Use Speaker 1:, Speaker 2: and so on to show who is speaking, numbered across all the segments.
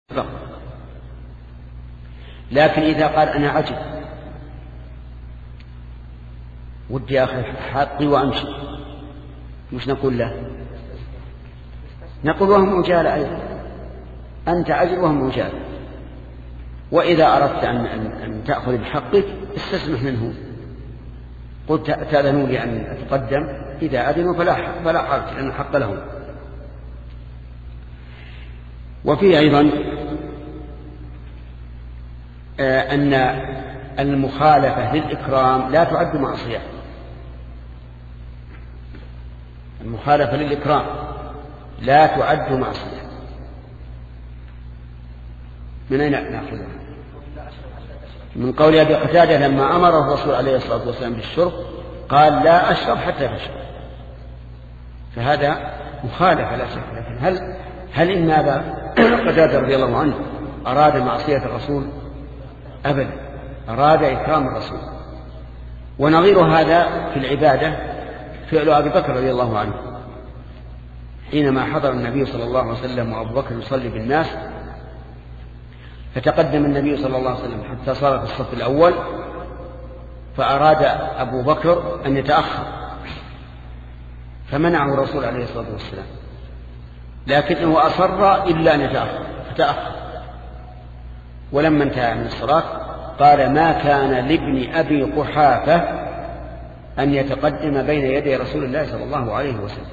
Speaker 1: لكن إذا قال أنا عجب ودي أخذ حقي وأمشي، مش نقول له؟ نقول وهم مجال أيضا، أنت عجل وهم مجال. وإذا أردت أن تأخذ بحقك استسمح منه، قل تأذنوا لي أن أتقدم، إذا أذنوا فلا حرج لأن الحق لهم. وفيه أيضا أن المخالفة للإكرام لا تعد معصية. المخالفة للإكرام لا تعد معصية. من أين نأخذها؟ من قول أبي قتادة لما أمره الرسول عليه الصلاة والسلام بالشرب قال لا أشرب حتى تشرب، فهذا مخالفة لا شك. لكن هل إن أبا قتادة رضي الله عنه أراد معصية الرسول؟ أبدا، أراد إكرام الرسول. ونظير هذا في العبادة فعل أبي بكر رضي الله عنه حينما حضر النبي صلى الله عليه وسلم وأبو بكر يصلي بالناس، فتقدم النبي صلى الله عليه وسلم حتى صار في الصف الأول، فأراد أبو بكر أن يتأخر فمنعه الرسول عليه الصلاة والسلام، لكنه أصر إلا أن يتأخر فتأخر. ولما انتهى من الصلاة قال ما كان لابن أبي قحافة أن يتقدم بين يدي رسول الله صلى الله عليه وسلم.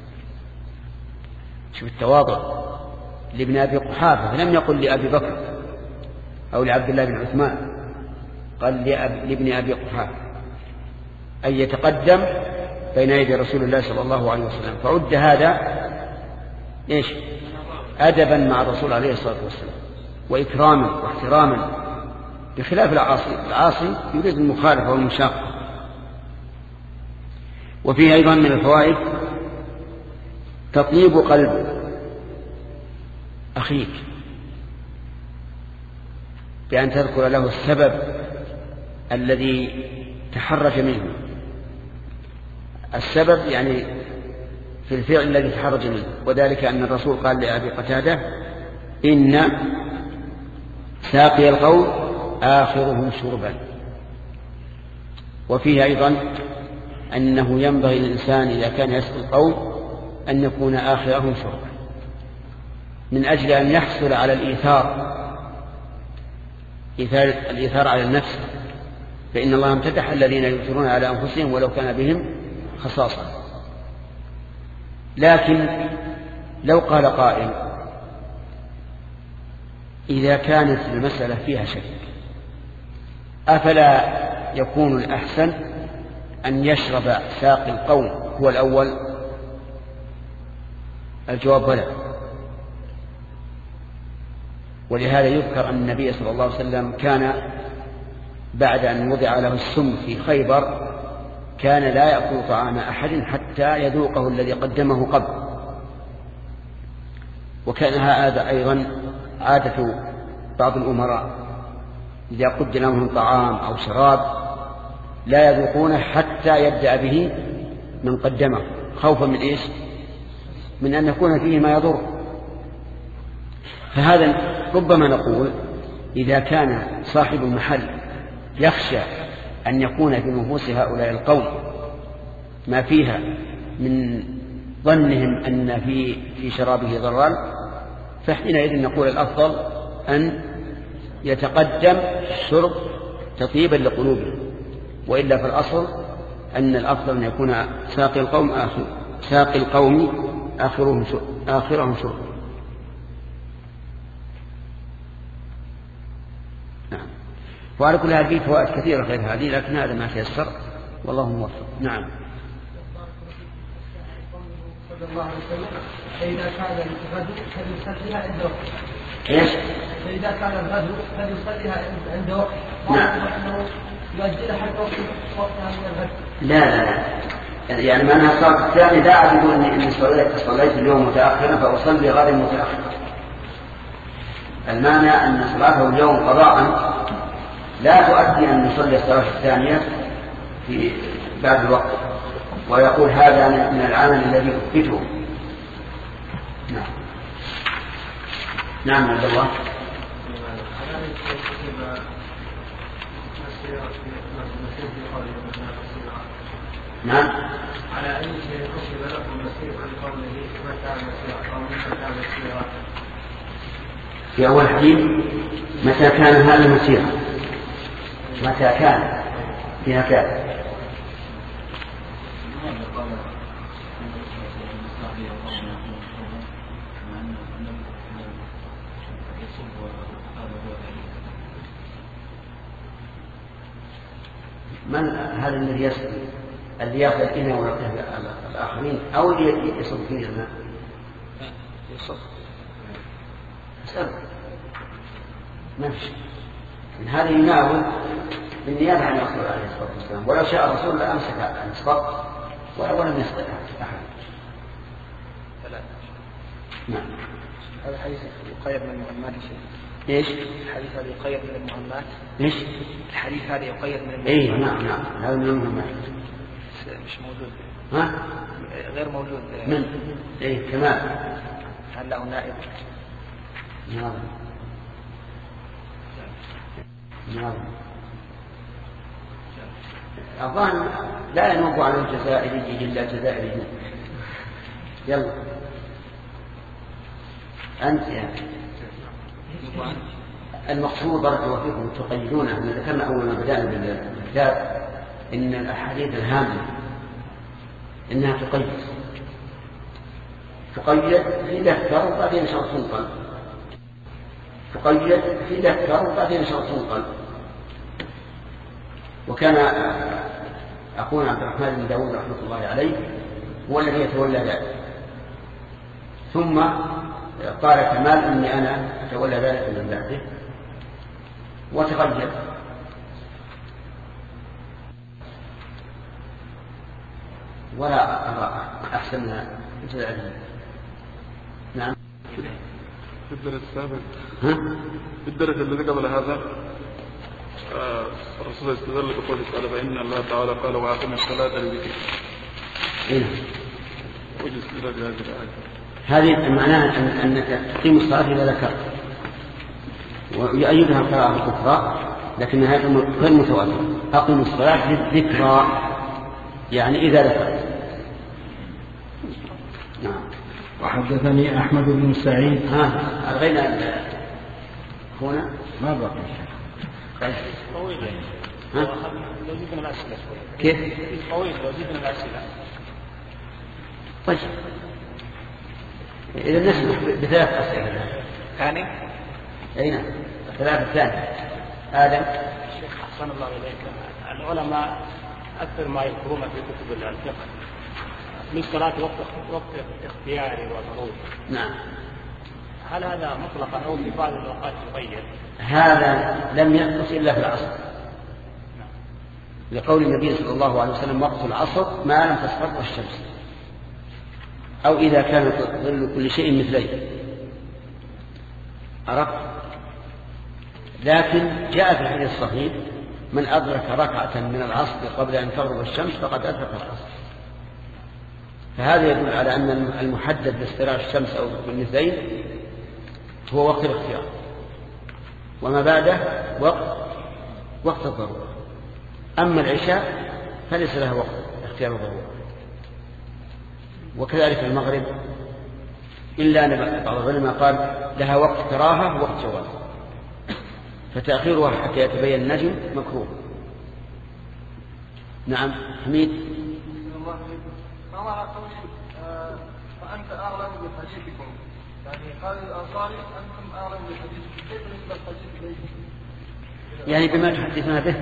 Speaker 1: شوف التواضع لابن أبي قحافة، فلم يقل لأبي بكر أو لعبد الله بن عثمان، قال لابن أبي قحافة أن يتقدم بين يدي رسول الله صلى الله عليه وسلم. فعد هذا إيش؟ أدبا مع الرسول عليه الصلاة والسلام وإكراما واحتراما، بخلاف العاصي يريد المخالفة والمشاقة. وفيه أيضا من الفوائد تطيب قلب أخيك بأن تذكر له السبب الذي تحرج منه، السبب يعني في الفعل الذي تحرج منه. وذلك أن الرسول قال لأبي قتادة إن ساقي القوم آخرهم شربا. وفيه أيضا أنه ينبغي للإنسان إذا كان يسقي القوم أن يكون آخرهم شربا، من أجل أن يحصل على الإيثار على النفس، فإن الله امتدح الذين يؤثرون على أنفسهم ولو كان بهم خصاصة. لكن لو قال قائل إذا كانت المسألة فيها شك أفلا يكون الأحسن أن يشرب ساقي القوم هو الأول؟ الجواب بلى. ولهذا يذكر أن النبي صلى الله عليه وسلم كان بعد أن وضع له السم في خيبر كان لا يأكل طعام أحد حتى يذوقه الذي قدمه قبل. وكان هذا أيضا عادة بعض الأمراء، إذا قدم لهم طعام أو شراب لا يذوقونه حتى يبدأ به من قدمه، خوفا من إيش؟ من أن يكون فيه ما يضر. فهذا ربما نقول إذا كان صاحب المحل يخشى أن يكون في نفوس هؤلاء القوم ما فيها من ظنهم أن في شرابه ضررا، فحينئذ نقول الأفضل أن يتقدم الشرب تطيبا لقلوبهم، وإلا في الأصل أن الأفضل أن يكون ساقي القوم آخرهم شرب. نعم. وعلى كل هذه فوائد كثيرة غير هذه، لكن هذا ما تيسر والله موفق. نعم.
Speaker 2: فإذا كان الغدو فليصليها عند وقت.
Speaker 1: ايش؟
Speaker 2: فإذا كان الغدو فليصليها عند وقت.
Speaker 1: نعم.
Speaker 2: يؤجلها حتى وقتها من الغد.
Speaker 1: لا يعني معناها الصلاة الثانية لا أعتقد إني صليت اليوم متأخرا فأصلي غدا متأخرا. المعنى أن صلاته اليوم قضاء لا تؤدي أن يصلي الصلاة الثانية في بعد الوقت، ويقول هذا من العمل الذي أثبته. نعم. نعم عبد الله. نعم.
Speaker 2: على أي شيء حسب لكم المسير عن قوله متى المسير أو متى كان المسير؟
Speaker 1: في أول حديث متى كان هذا المسير، متى كان فيها كان. من هذا الذي يسأل اللي يأخذ الإناء ويعطيه الآخرين أو اللي يصب فيه الماء؟ يصب. اسأل. ما في شيء. من هذه يناول بالنيابة عن الرسول عليه الصلاة والسلام، ولو شاء الرسول لأمسك عن الصب ولم يستطع أحد. نعم.
Speaker 2: هذا الحديث يقيد من المهمات شيء.
Speaker 1: ايش؟
Speaker 2: الحديث هذا يقيد من المهمات.
Speaker 1: ايش؟
Speaker 2: الحديث هذا يقيد من المهمات.
Speaker 1: اي نعم هذا من المهمات.
Speaker 2: مش موجود.
Speaker 1: ها؟
Speaker 2: غير موجود.
Speaker 1: من؟ اي كمال.
Speaker 2: هل له نائب؟
Speaker 1: نعم. نعم. الظاهر لا ينوب عن الجزائري إلا جزائري. يلا أنت يعني. المقصود بارك الله فيكم تقيدون. احنا ذكرنا أول ما بدأنا بالكتاب إن الأحاديث الهامة إنها تقيد في ذكر وبعدين شرط قلب، تقيد في ذكر وبعدين شرط قلب. وكان أخونا عبد الرحمن بن داود رحمة الله عليه هو الذي يتولى ذلك، ثم قال كمال إني أنا أتولى ذلك من بعده وتغير. ولا أرى أحسن من جزائري. نعم.
Speaker 3: في الدرس السابق في الدرس الذي قبل هذا الرسول استدل بقوله تعالى فإن الله تعالى قال وأقم الصلاة لذكري. وجه استدلال بهذه الآية.
Speaker 1: هذه معناها أنك تقيم الصلاة إذا ذكرت، ويؤيدها القراءة الأخرى لكنها غير متواترة. أقم الصلاة للذكرى يعني إذا ذكرت. نعم.
Speaker 4: وحدثني أحمد بن سعيد.
Speaker 1: ألغينا هنا
Speaker 4: ما بقي
Speaker 2: طويل. لو زدنا الأسئلة
Speaker 1: كيف؟
Speaker 2: طويل لو زدنا الأسئلة.
Speaker 1: طيب إذا نسمح بثلاث أسئلة.
Speaker 2: ثاني؟
Speaker 1: أي نعم. الثلاثة الثانية. آدم.
Speaker 2: الشيخ أحسن الله إليك. العلماء أكثر ما يذكرون في كتب الفقه للصلاة وقت اختياري وضروري.
Speaker 1: نعم.
Speaker 2: هل هذا مطلقا أو في بعض الأوقات يغير؟
Speaker 1: هذا لم يحدث إلا في العصر. لقول النبي صلى الله عليه وسلم وقت العصر ما لم تصفر الشمس أو إذا كان ظل كل شيء مثليه. عرفت؟ لكن جاء في الحديث الصحيح من أدرك ركعة من العصر قبل أن تغرب الشمس فقد أدرك العصر. فهذا يدل على أن المحدد لاصطلاع الشمس أو بالمثلين هو وقت الاختيار، وما بعده وقت الضرورة. أما العشاء فليس لها وقت اختيار الضرورة. وكذلك المغرب إلا أن بعض العلماء قال لها وقت كراهة ووقت جواز، فتأخيرها حتى يتبين النجم مكروه. نعم. حميد.
Speaker 5: ما معنى قولي فأنت أعلم بحديثكم؟ يعني قال الأنصاري أنتم أعلم بحديثكم، كيف نسبة الحديث إليكم؟
Speaker 1: يعني بما تحدثنا به.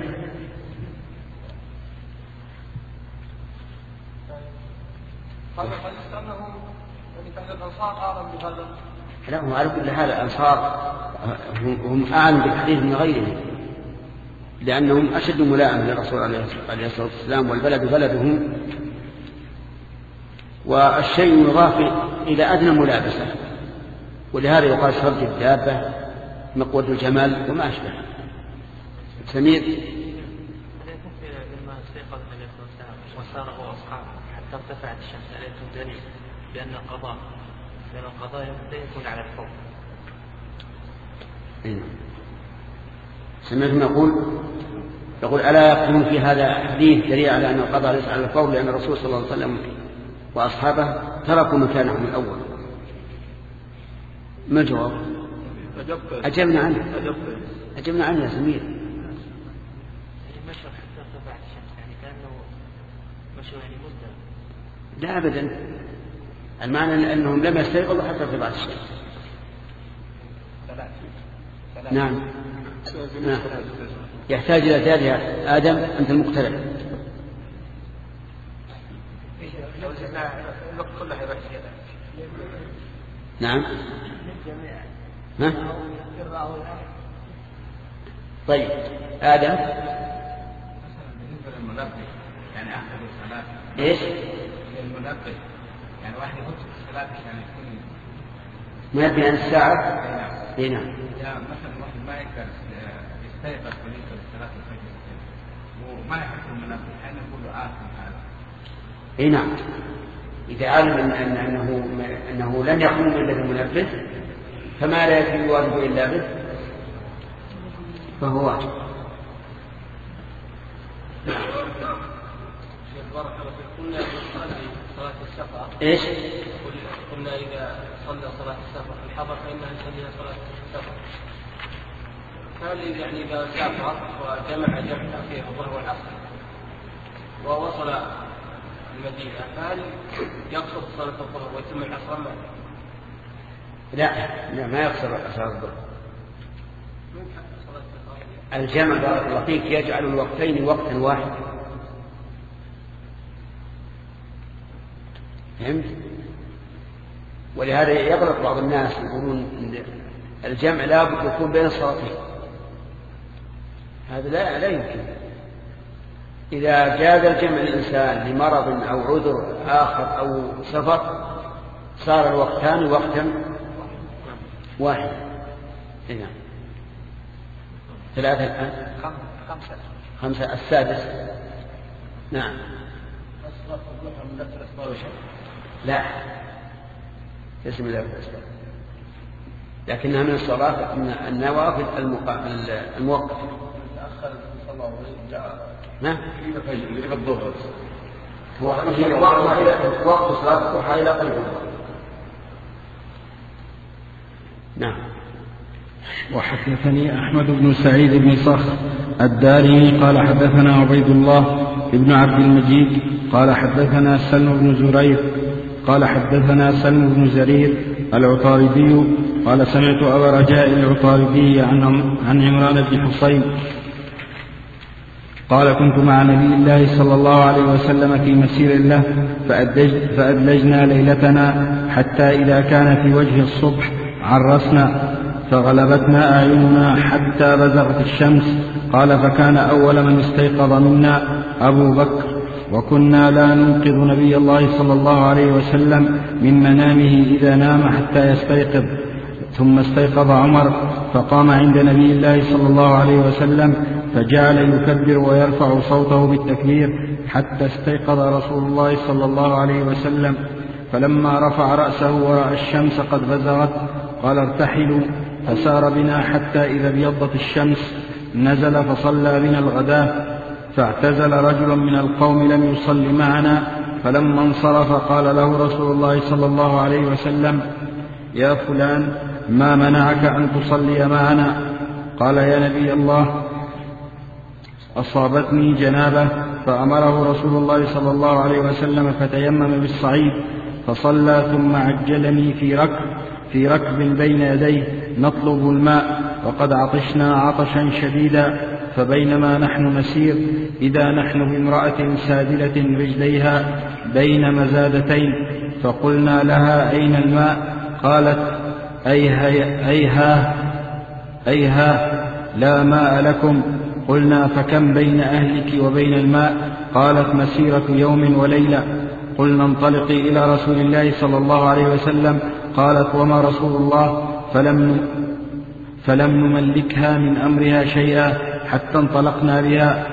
Speaker 5: هذا الحديث أنه يعني كان الأنصار أعلم بهذا.
Speaker 1: لا، هم على كل حال الأنصار هم أعلم بالحديث من غيرهم، لأنهم أشد ملائمة للرسول عليه الصلاة والسلام، والبلد بلدهم، والشيء يضاف إلى أدنى ملابسة، ولهذا يقال شرج الدابة مقود الجمال وما أشبه. سمير.
Speaker 6: لما استيقظ النبي صلى الله عليه وسلم وسار هو واصحابه حتى ارتفعت الشمس عليكم دليل بأن القضاء لا يكون على الفور.
Speaker 1: سمعتم يقول ألا يقولون في هذا حديث دليل على أن القضاء ليس على الفور، لأن الرسول صلى الله عليه وسلم وأصحابه تركوا مكانهم الأول. ما الجواب؟ أجبنا عنه يا سمير. لا أبدا، المعنى أنهم لم يستيقظوا حتى ارتفاع الشمس. نعم يحتاج إلى زيادة. آدم أنت المقترب. نعم ها؟ طيب آدم
Speaker 7: يعني أحد الصلاة
Speaker 1: إيش؟
Speaker 7: المنبه يعني واحد يحط في الصلاة عشان يكون
Speaker 1: منبه عن الساعة. إيه نعم.
Speaker 7: يعني مثلا واحد ما يقدر يستيقظ بالنسبة لصلاة الفجر وما يحط المنبه حين يقول آثم هذا.
Speaker 1: إيه نعم. إذا علم أنه لن يقوم إلا بالمنبه فما لا يكون الواجب إلا به فهو واجب.
Speaker 5: بارك الله فيك. قلنا يصلي صلاة السفر.
Speaker 1: إيش؟
Speaker 5: قلنا إذا صلى صلاة السفر في الحضر فإنها يصليها صلاة السفر. هل يعني إذا سافر وجمع تأخير الظهر والعصر ووصل المدينة فهل يقصر صلاة الظهر ويتم العصر أم
Speaker 1: لا ما يقصر صلاة الظهر. الجمع بارك الله فيك يجعل الوقتين وقتا واحد. فهمت؟ ولهذا يغلط بعض الناس يقولون الجمع لا بد يكون بين الصلاتين. هذا لا يمكن. إذا جاز الجمع الإنسان لمرض أو عذر آخر أو سفر صار الوقتان وقتا واحد. نعم. 3 الآن 5 السادس. نعم. لا اسم الله الأسباب لكنها من الصلاة من النوافل الموقتة. نعم. وقت صلاة الضحى إلى قلب. نعم.
Speaker 4: وحدثني أحمد بن سعيد بن صخر الدارمي قال حدثنا عبيد الله بن عبد المجيد قال حدثنا سلم بن زرير قال حدثنا سلم بن زرير العطاردي قال سمعت أبا رجاء العطاردي عن عمران بن حصين قال كنت مع نبي الله صلى الله عليه وسلم في مسير له فأدلجنا ليلتنا حتى إذا كان في وجه الصبح عرسنا فغلبتنا أعيننا حتى بزغت الشمس. قال فكان أول من استيقظ منا أبو بكر وكنا لا ننقذ نبي الله صلى الله عليه وسلم من منامه إذا نام حتى يستيقظ. ثم استيقظ عمر فقام عند نبي الله صلى الله عليه وسلم فجعل يكبر ويرفع صوته بالتكبير حتى استيقظ رسول الله صلى الله عليه وسلم. فلما رفع رأسه ورأى الشمس قد بزغت قال ارتحلوا فسار بنا حتى إذا ابيضت الشمس نزل فصلى بنا الغداة فاعتزل رجل من القوم لم يصل معنا فلما انصرف قال له رسول الله صلى الله عليه وسلم يا فلان ما منعك أن تصلي معنا؟ قال يا نبي الله أصابتني جنابة. فأمره رسول الله صلى الله عليه وسلم فتيمم بالصعيد فصلى ثم عجلني في ركب بين يديه نطلب الماء وقد عطشنا عطشا شديدا فبينما نحن نسير إذا نحن بامرأة سادلة رجليها بين مزادتين فقلنا لها أين الماء؟ قالت أيها لا ماء لكم. قلنا فكم بين أهلك وبين الماء؟ قالت مسيرة يوم وليلة. قلنا انطلقي إلى رسول الله صلى الله عليه وسلم. قالت وما رسول الله؟ فلم نملكها من أمرها شيئا حتى انطلقنا بها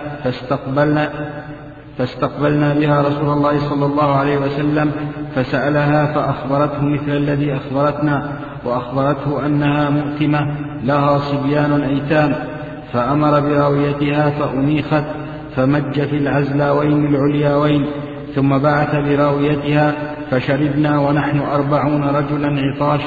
Speaker 4: فاستقبلنا بها رسول الله صلى الله عليه وسلم فسألها فأخبرته مثل الذي أخبرتنا وأخبرته أنها مؤتمة لها صبيان أيتام، فأمر براويتها فأنيخت فمج في العزلاوين العلياوين، ثم بعث براويتها فشربنا ونحن 40 رجلا عطاش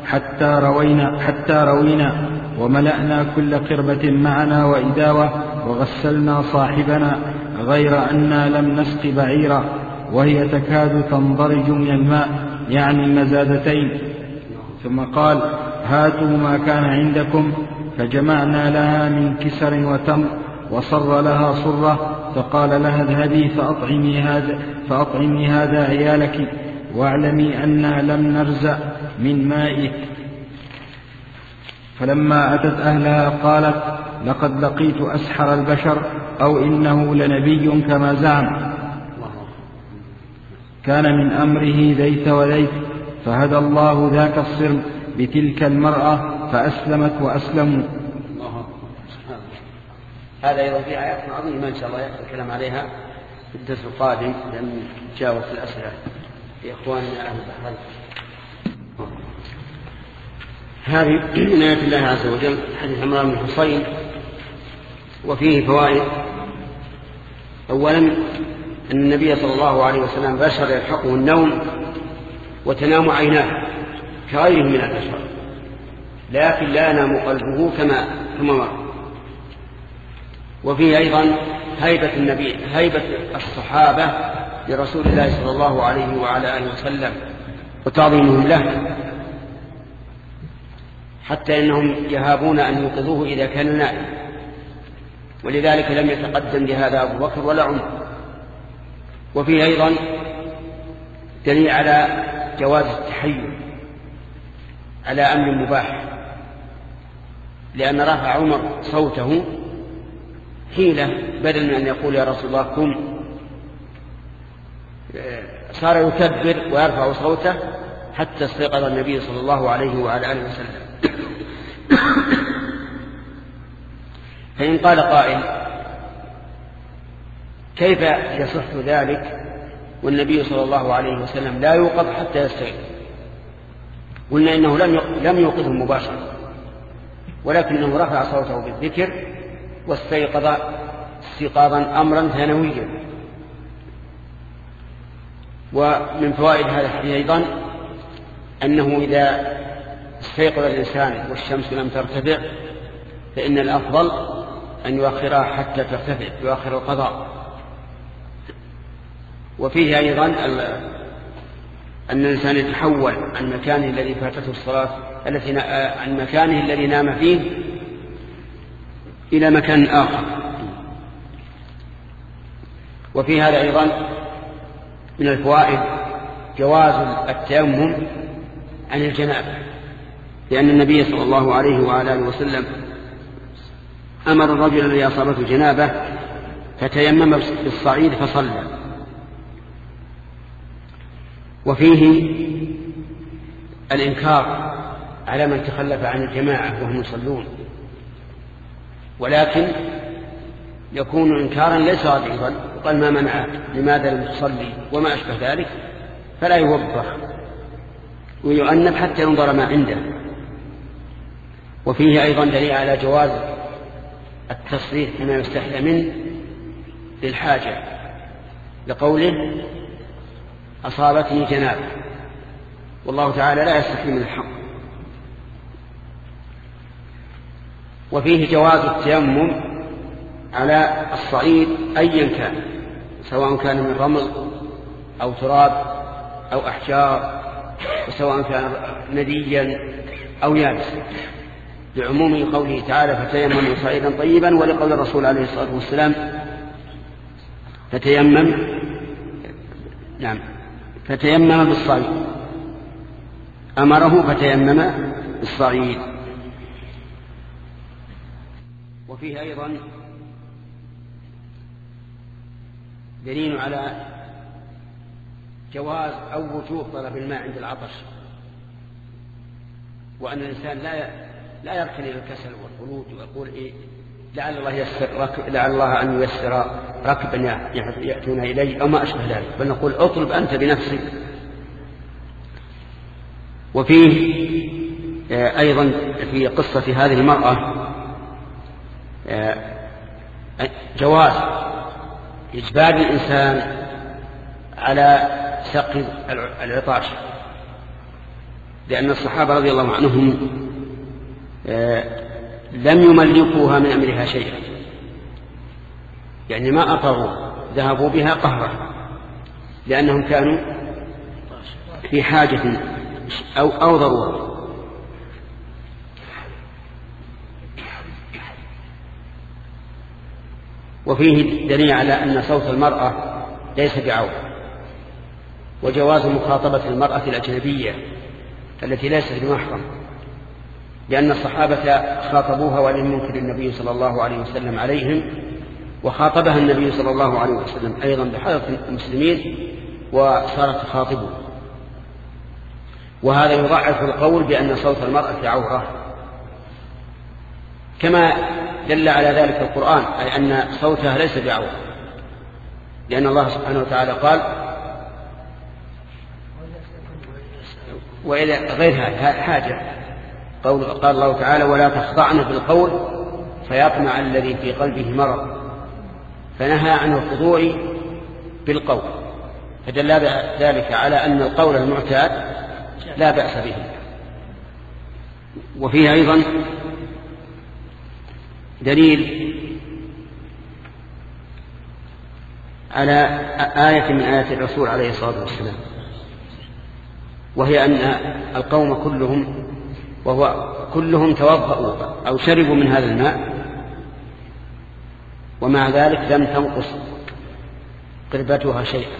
Speaker 4: حتى روينا، وملأنا كل قربة معنا وإداوة، وغسلنا صاحبنا، غير أننا لم نسق بعيرا وهي تكاد تنضرج من الماء، يعني المزادتين. ثم قال: هاتوا ما كان عندكم، فجمعنا لها من كسر وتمر، وصر لها صرة، فقال لها: اذهبي فأطعمي هذا عيالك، واعلمي أننا لم نرزق من مائك. فلما أتت أهلها قالت: لقد لقيت أسحر البشر، أو إنه لنبي كما زعم. كان من أمره ذيث وذيث، فهدى الله ذاك الصرم بتلك المرأة فأسلمت وأسلموا.
Speaker 1: هذا أيضا في آيات عظيمة إن شاء الله يأتي الكلام عليها في الدرس القادم، لأن نجاوب في الأسئلة لإخواننا أهل البحرين. هذه من آيات الله عز وجل حديث عمران بن حصين، وفيه فوائد. أولا أن النبي صلى الله عليه وسلم بشر يلحقه النوم وتنام عيناه كغيره من البشر، لكن لا ينام قلبه كما مر. وفيه أيضا هيبة النبي، هيبة الصحابة لرسول الله صلى الله عليه وعلى آله وسلم وتعظيمهم له، حتى إنهم يهابون أن يوقظوه إذا كان نائم، ولذلك لم يتقدم لهذا أبو بكر ولا عمر. وفيه أيضا دليل على جواز التحيل على أمر مباح، لأن رفع عمر صوته حيلة، بدل من أن يقول يا رسول الله قم، صار يكبر ويرفع صوته حتى استيقظ النبي صلى الله عليه وعلى آله وسلم. فإن قال قائل: كيف يصح ذلك والنبي صلى الله عليه وسلم لا يوقظ حتى يستيقظ؟ قلنا إنه لم يوقظه مباشرة، ولكنه رفع صوته بالذكر واستيقظ استيقاظا أمرا ثانويا. ومن فوائد هذا الحديث أيضا أنه إذا استيقظ الإنسان والشمس لم ترتفع فإن الأفضل أن يؤخرها حتى ترتفع، يؤخر القضاء. وفيه أيضا أن الإنسان يتحول عن مكانه الذي فاتته الصلاة عن مكانه الذي نام فيه إلى مكان آخر. وفي هذا أيضا من الفوائد جواز التيمم عن الجنابة، لأن النبي صلى الله عليه وعلى آله وسلم أمر الرجل الذي أصابته جنابة فتيمم بالصعيد فصلى. وفيه الإنكار على من تخلف عن الجماعة وهم يصلون، ولكن يكون إنكارا ليس غليظا، وقال ما منعك، لماذا لم تصلي وما أشبه ذلك، فلا يوبخ ويؤنب حتى ينظر ما عنده. وفيه أيضا دليل على جواز التصريح بما يستحيى منه للحاجة، لقوله أصابتني جنابة، والله تعالى لا يستحي من الحق. وفيه جواز التيمم على الصعيد أيا كان، سواء كان من رمل أو تراب أو أحجار، وسواء كان نديا أو يابسا، لعموم قوله تعالى فتيمموا صعيدا طيبا، ولقول الرسول عليه الصلاة والسلام فتيمم بالصعيد، أمره فتيمم بالصعيد. وفيه أيضا دليل على جواز أو وجوب طلب الماء عند العطش، وأن الإنسان لا يركن إلى الكسل والخلود ويقول لعل الله أن ييسر ركبا يأتون إلي أو ما أشبه ذلك، بل نقول اطلب أنت بنفسك. وفيه أيضا في قصة هذه المرأة جواز إجبار الإنسان على سقي العطاش، لأن الصحابة رضي الله عنهم لم يملكوها من أمرها شيئا، يعني ما أطروا، ذهبوا بها قهرا لأنهم كانوا في حاجة أو ضرورة. وفيه دليل على أن صوت المرأة ليس بعورة، وجواز مخاطبة المرأة الأجنبية التي ليست بمحرم، لأن الصحابة خاطبوها ولم ينكر النبي صلى الله عليه وسلم عليهم، وخاطبها النبي صلى الله عليه وسلم أيضا بحضرة المسلمين وصارت تخاطبه، وهذا يضعف القول بأن صوت المرأة عورة، كما دل على ذلك القرآن، أي أن صوتها ليس بعورة، لأن الله سبحانه وتعالى قال وإلى غير حاجة، قال الله تعالى ولا تخضعن بالقول فيطمع الذي في قلبه مرض، فنهى عن الخضوع بالقول، فدل ذلك على أن القول المعتاد لا بأس به. وفيه أيضا دليل على آية من آيات الرسول عليه الصلاة والسلام، وهي أن القوم كلهم توضأوا أو شربوا من هذا الماء، ومع ذلك لم تنقص قربتها شيئا.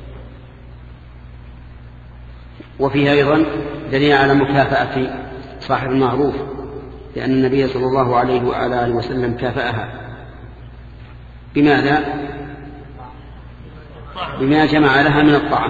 Speaker 1: وفيها أيضا دليل على مكافأة صاحب المعروف، لأن النبي صلى الله عليه وعلى آله وسلم كافأها بماذا؟ بما جمع لها من الطعام.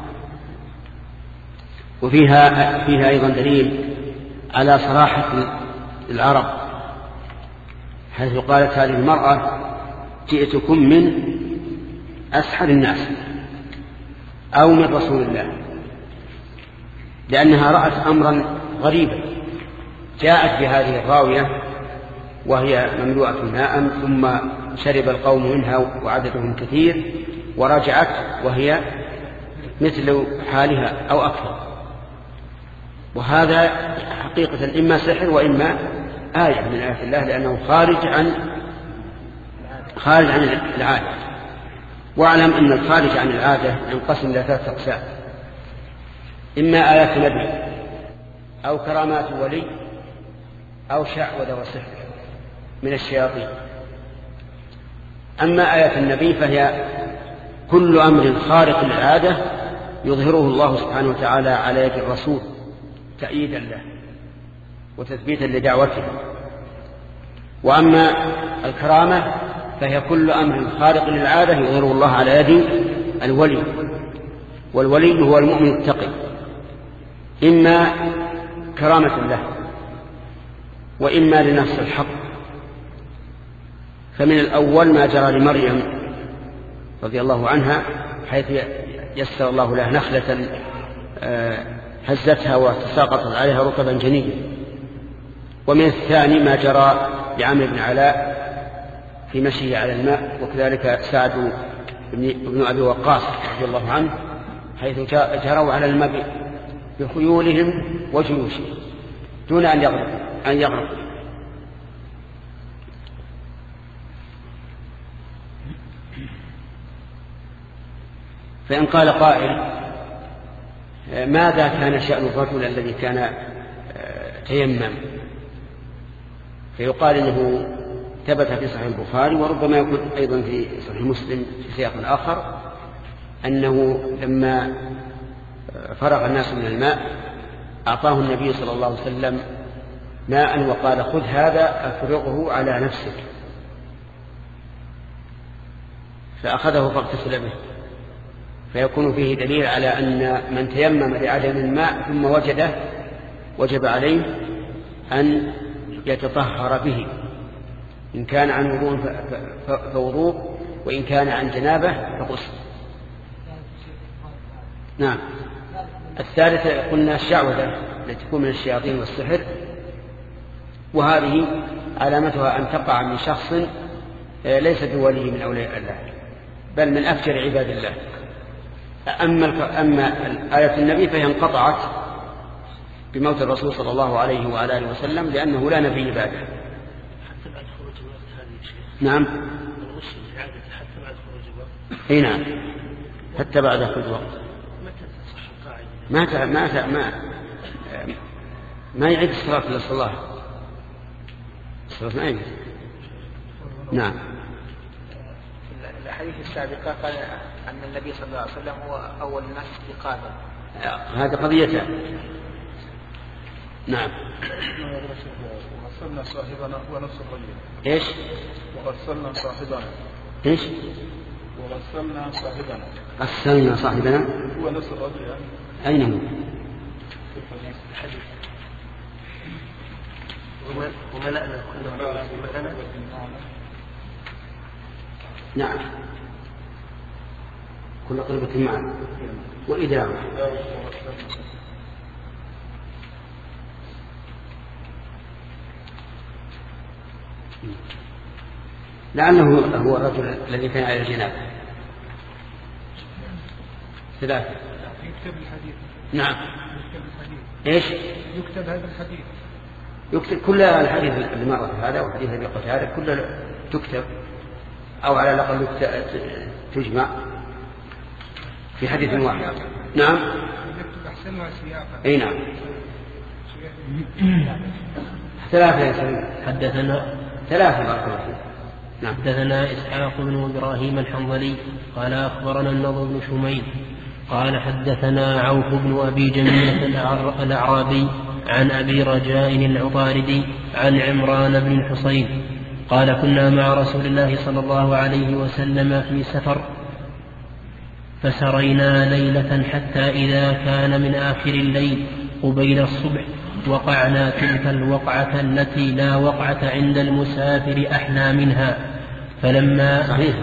Speaker 1: وفيها أيضا دليل على صراحة العرب، حيث قالت هذه المرأة جئتكم من أسحر الناس أو من رسول الله، لأنها رأت أمرا غريبا، جاءت بهذه الراوية وهي مملوءة ماء، ثم شرب القوم منها وعددهم كثير، ورجعت وهي مثل حالها أو أكثر، وهذا حقيقة إما سحر وإما آية من آيات الله، لأنه خارج عن العادة. واعلم أن الخارج عن العادة ينقسم إلى 3 أقسام: إما آيات نبي أو كرامات ولي أو شعوذة وسحر من الشياطين. أما آيات النبي فهي كل أمر خارق للعادة يظهره الله سبحانه وتعالى على يد الرسول تأييدا له وتثبيتا لدعوته. وأما الكرامة فهي كل أمر خارق للعادة يظهره الله على يد الولي، والولي هو المؤمن التقي، إما كرامة له وإما لنفس الحق. فمن الأول ما جرى لمريم رضي الله عنها، حيث يسر الله لها نخلة هزتها وتساقطت عليها رطبا جنيا. ومن الثاني ما جرى لعمرو بن علاء في مشيه على الماء، وكذلك سعد بن أبي وقاص رضي الله عنه، حيث جروا على الماء بخيولهم وجيوشهم دون أن يغرقوا. فإن قال قائل ماذا كان شأن الرجل الذي كان تيمم؟ فيقال إنه ثبت في صحيح البخاري، وربما يكون أيضا في صحيح مسلم في سياق آخر، أنه لما فرغ الناس من الماء أعطاه النبي صلى الله عليه وسلم ماء وقال خذ هذا أفرغه على نفسك، فأخذه فاغتسل به. فيكون فيه دليل على أن من تيمم لعدم الماء ثم وجده وجب عليه أن يتطهر به، إن كان عن وضوء فوضوء، وإن كان عن جنابة فغسل. نعم. الثالثة قلنا الشعوذة التي تكون من الشياطين والسحر، وهذه علامتها أن تقع من شخص ليس بولي من أولياء الله بل من أفجر عباد الله. أما آية النبي فهي انقطعت بموت الرسول صلى الله عليه وعلى آله وسلم لأنه لا نبي بعده.
Speaker 2: حتى بعد خروج الوقت هذه شيء.
Speaker 1: نعم.
Speaker 2: الغسل الإعادة حتى بعد خروج الوقت.
Speaker 1: أي نعم. حتى بعد خروج الوقت.
Speaker 2: متى تصح القاعدة؟
Speaker 1: ما يعيد الصلاة إلا الصلاة. الصلاة ما يعيد. نعم.
Speaker 6: الحديث السابقة قال أن النبي صلى الله عليه وسلم هو أول الناس استيقاظا.
Speaker 1: هذه قضيتان. نعم.
Speaker 3: وغسلنا صاحبنا هو نفس الرجل.
Speaker 1: ايش؟
Speaker 3: وغسلنا صاحبنا.
Speaker 1: ايش؟
Speaker 3: وغسلنا صاحبنا.
Speaker 1: غسلنا صاحبنا.
Speaker 3: هو نفس الرجل يعني.
Speaker 1: أين هو؟
Speaker 2: الحديث. وملأنا كل مكان.
Speaker 1: نعم. كل قربة معه وإدامة. لعله هو الرجل الذي كان على الجناب. ثلاثة.
Speaker 5: يكتب الحديث.
Speaker 1: نعم.
Speaker 5: يكتب الحديث.
Speaker 1: ايش؟
Speaker 5: يكتب هذا الحديث.
Speaker 1: يكتب كل الحديث اللي مر في هذا وحديث ابي قتادة كله تكتب او على الاقل تجمع في حديث واحد. نعم.
Speaker 5: يكتب احسنها سياقا.
Speaker 1: اي نعم. ثلاثة يا سليم.
Speaker 8: حدثنا
Speaker 1: ثلاثة بارك الله فيك. نعم.
Speaker 8: حدثنا إسحاق بن إبراهيم الحنظلي قال أخبرنا النضر بن شميل قال حدثنا عوف بن أبي جميلة الأعرابي عن أبي رجاء العطاردي عن عمران بن الحصين قال كنا مع رسول الله صلى الله عليه وسلم في سفر فسرينا ليلة حتى إذا كان من آخر الليل قبيل الصبح وقعنا تلك الوقعة التي لا وقعة عند المسافر أحلى منها فلما
Speaker 1: صحيح.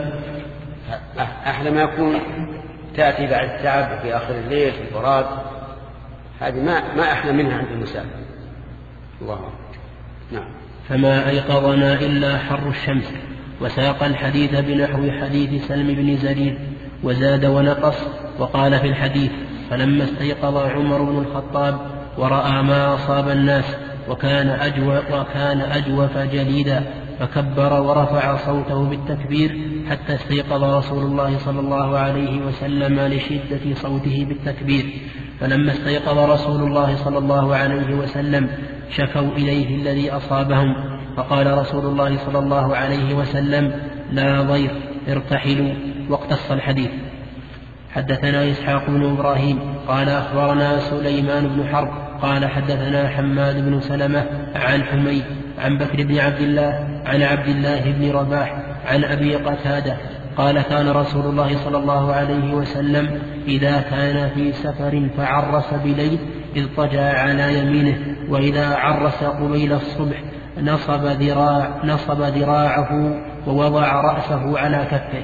Speaker 1: أحلى ما يكون تأتي بعد التعب في آخر الليل في البراد هذه ما أحلى منها عند المسافر. الله. نعم.
Speaker 8: فما أيقظنا إلا حر الشمس وساق الحديث بنحو حديث سلم بن زرير وزاد ونقص وقال في الحديث فلما استيقظ عمر بن الخطاب ورأى ما أصاب الناس وكان أجوف جليدا فكبر ورفع صوته بالتكبير حتى استيقظ رسول الله صلى الله عليه وسلم لشدة صوته بالتكبير فلما استيقظ رسول الله صلى الله عليه وسلم شكوا إليه الذي أصابهم فقال رسول الله صلى الله عليه وسلم لا ضير ارتحلوا واقتص الحديث. حدثنا إسحاق بن إبراهيم قال أخبرنا سليمان بن حرب قال حدثنا حماد بن سلمة عن حميد عن بكر بن عبد الله عن عبد الله بن رباح عن أبي قتادة قال كان رسول الله صلى الله عليه وسلم إذا كان في سفر فعرس بليل اضطجع على يمينه وإذا عرس قبيل الصبح نصب ذراعه ووضع رأسه على كفه.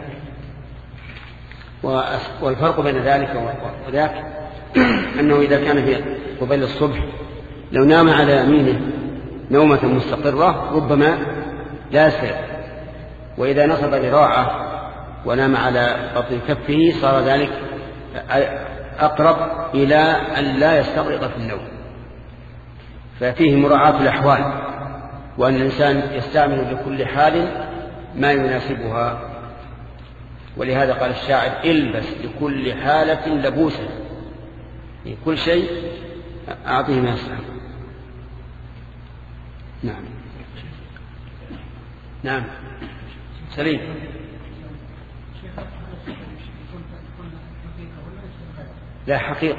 Speaker 1: والفرق بين ذلك وذاك أنه إذا كان في قبيل الصبح لو نام على يمينه نومة مستقرة ربما لا يستيقظ وإذا نصب ذراعه ونام على بطن كفه صار ذلك أقرب إلى أن لا يستغرق في النوم. ففيه مراعاة الأحوال وأن الإنسان يستعمل لكل حال ما يناسبها ولهذا قال الشاعر البس لكل حالة لبوسا كل شيء أعطيه ما يصلح. نعم. نعم سليم. لا حقيقة.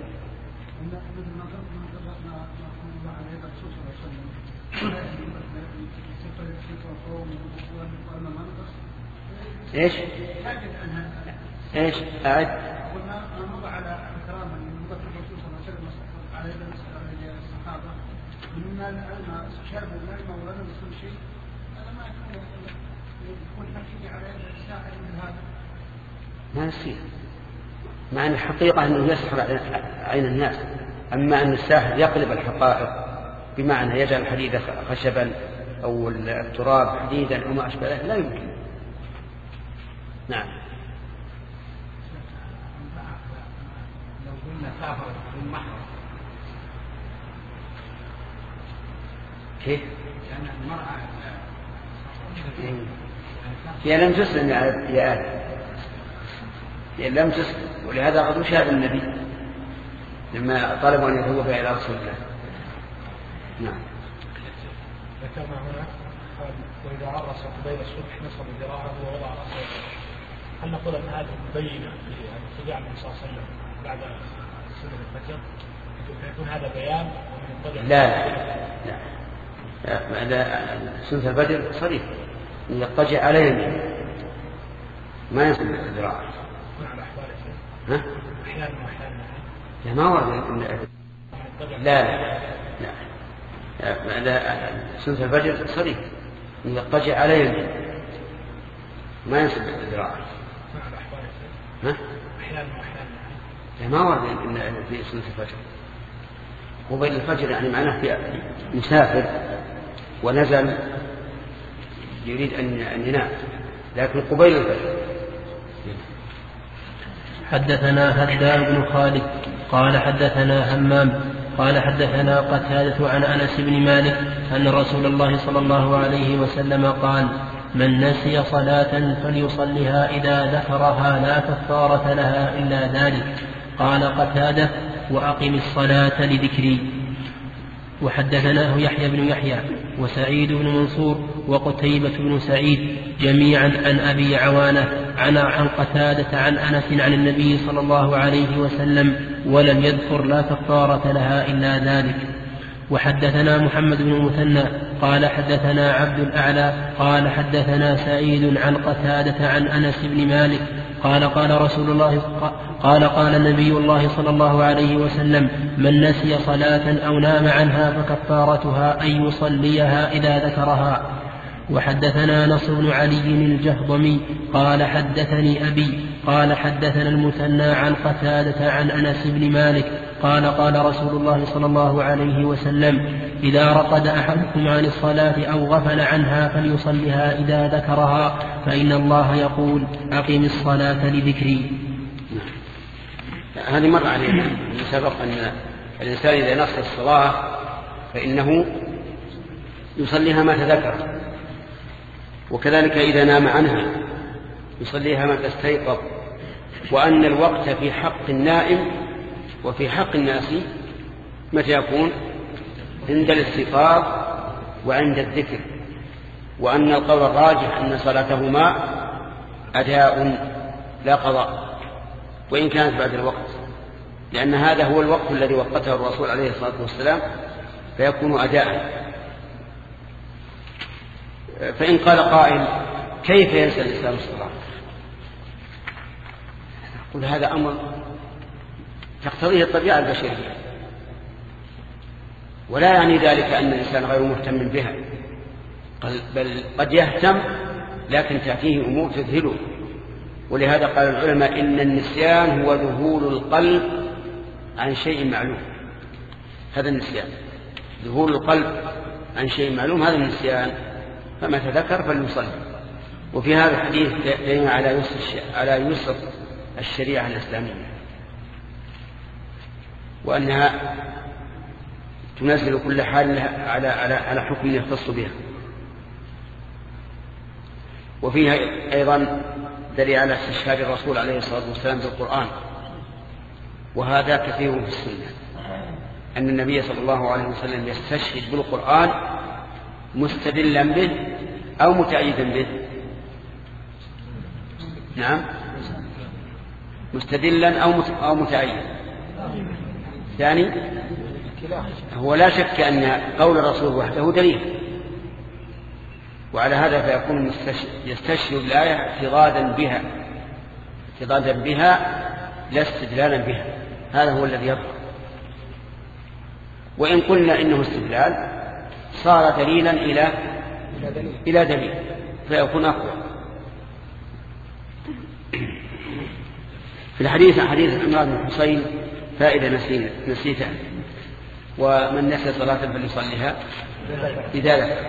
Speaker 1: ايش؟ ايش؟ أعد.
Speaker 5: قلنا نضع على كلام المذكر الرسول صلى الله عليه وسلم على يد الصحابة مما أن شرب الماء ولم يصل شيء هذا ما يكون حقيقي على يد الساحر من هذا.
Speaker 1: ما يصير. مع أن الحقيقة أنه يسحر عين الناس أما أن الساحر يقلب الحقائق بمعنى يجعل الحديد خشبا أو التراب حديدا أو ما أشبه لا يمكن. نعم.
Speaker 7: لو قلنا سافر بدون محرم
Speaker 1: كيف؟
Speaker 7: لأن المرأة
Speaker 1: هي لم تسلم يا آدم، هي لم تسلم، ولهذا قد شاهد النبي لما طلبوا أن يذهبوا بها إلى رسول الله. نعم.
Speaker 2: ذكرنا هنا وإذا عرس قبيل الصبح نصب ذراعه ووضع رأسه، هل نقول أن هذه مبينة لاتباع النبي صلى الله عليه وسلم بعد سنة الفجر فيكون هذا بيان ومن الضجر؟
Speaker 1: لا بعد سنة الفجر صريح يضطجع على يمينه ما ينصب الذراع. ها؟
Speaker 2: أحيانا
Speaker 1: لا ما ورد. لا بعد سنة الفجر صريح يضطجع على يمينه ما ينصب الذراع. ها؟ لا ما ورد في سنة الفجر. قبيل الفجر يعني معناه في مسافر ونزل يريد أن ينام، لكن قبيل الفجر.
Speaker 8: حدثنا هدام بن خالد قال حدثنا همام قال حدثنا قتادة عن أنس بن مالك أن رسول الله صلى الله عليه وسلم قال: من نسي صلاة فليصلها إذا ذكرها لا كفارة لها إلا ذلك. قال قتادة: وأقم الصلاة لذكري. وحدثناه يحيى بن يحيى وسعيد بن منصور وقتيبة بن سعيد جميعا عن أبي عوانة عن قتادة عن أنس عن النبي صلى الله عليه وسلم ولم يذكر لا كفارة لها إلا ذلك. وحدثنا محمد بن المثنى قال حدثنا عبد الأعلى قال حدثنا سعيد عن قتادة عن أنس بن مالك قال النبي الله صلى الله عليه وسلم: من نسي صلاة أو نام عنها فكفارتها أن يصليها إذا ذكرها. وحدثنا نصر بن علي الجهضمي قال حدثني أبي قال حدثنا المثنى عن قتادة عن أنس بن مالك قال رسول الله صلى الله عليه وسلم: إذا رقد أحدكم عن الصلاة أو غفل عنها فليصلها إذا ذكرها، فإن الله يقول: أقم الصلاة لذكري.
Speaker 1: هذه مر علينا من سبق أن الإنسان إذا نسي الصلاة فإنه يصليها ما تذكر، وكذلك إذا نام عنها يصليها ما تستيقظ، وأن الوقت في حق النائم وفي حق الناس متى يكون؟ عند الاستيقاظ وعند الذكر، وأن القول الراجح أن صلاتهما أداء لا قضاء وإن كانت بعد الوقت، لأن هذا هو الوقت الذي وقته الرسول عليه الصلاة والسلام فيكون أداء. فإن قال قائل: كيف ينسى الإنسان الصلاة؟ قل هذا أمر تقتضيه الطبيعة البشرية، ولا يعني ذلك أن الإنسان غير مهتم بها، بل قد يهتم لكن تأتيه أمور تذهله. ولهذا قال العلماء: إن النسيان هو ذهول القلب عن شيء معلوم. هذا النسيان، ذهول القلب عن شيء معلوم، هذا النسيان. فما تذكر فليصلي. وفي هذا الحديث دليل على يسر الشريعة الإسلامية، وأنها تنزل كل حال على حكم يختص بها. وفيها أيضا دليل على استشهاد الرسول عليه الصلاة والسلام بالقرآن، وهذا كثير في السنة، أن النبي صلى الله عليه وسلم يستشهد بالقرآن مستدلا به أو متأيدا به. نعم، مستدلا أو متأيدا. ثاني، هو لا شك أن قول الرسول وحده دليل، وعلى هذا فيكون يستشهد الآية اعتضادا بها لا استدلالا بها. هذا هو الذي يظهر. وإن قلنا إنه استدلال صار دليلا إلى دليل فيكون أقوى. في الحديث عن حديث عمران بن حصين فائدة نسيتها. ومن نسي صلاة فليصليها إذا ذكر.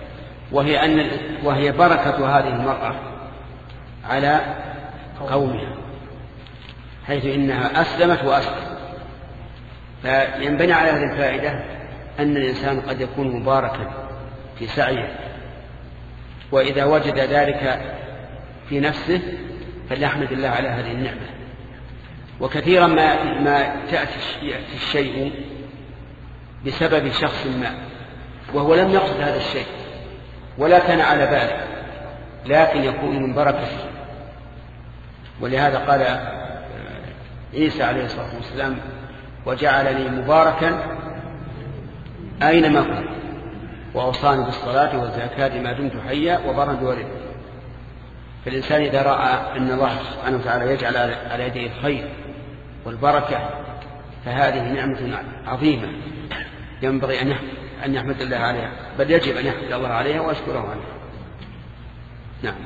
Speaker 1: وهي بركة هذه المرأة على قومها، حيث إنها أسلمت وأسلمت. فينبني على هذه الفائدة أن الإنسان قد يكون مباركا في سعيه، وإذا وجد ذلك في نفسه فليحمد الله على هذه النعمة. وكثيرا ما يأتي الشيء بسبب شخص ما وهو لم يقصد هذا الشيء ولا كان على باله، لكن يكون من بركته. ولهذا قال عيسى عليه الصلاة والسلام: وجعلني مباركا أينما كنت وأوصاني بالصلاة والزكاة ما دمت حيا وبرا بوالدي. فالإنسان إذا رأى أن الله سبحانه وتعالى يجعل على يده الخير والبركة فهذه نعمة عظيمة ينبغي أن يحمد الله عليها، بل يجب أن يحمد الله عليها ويشكره عليها. نعم.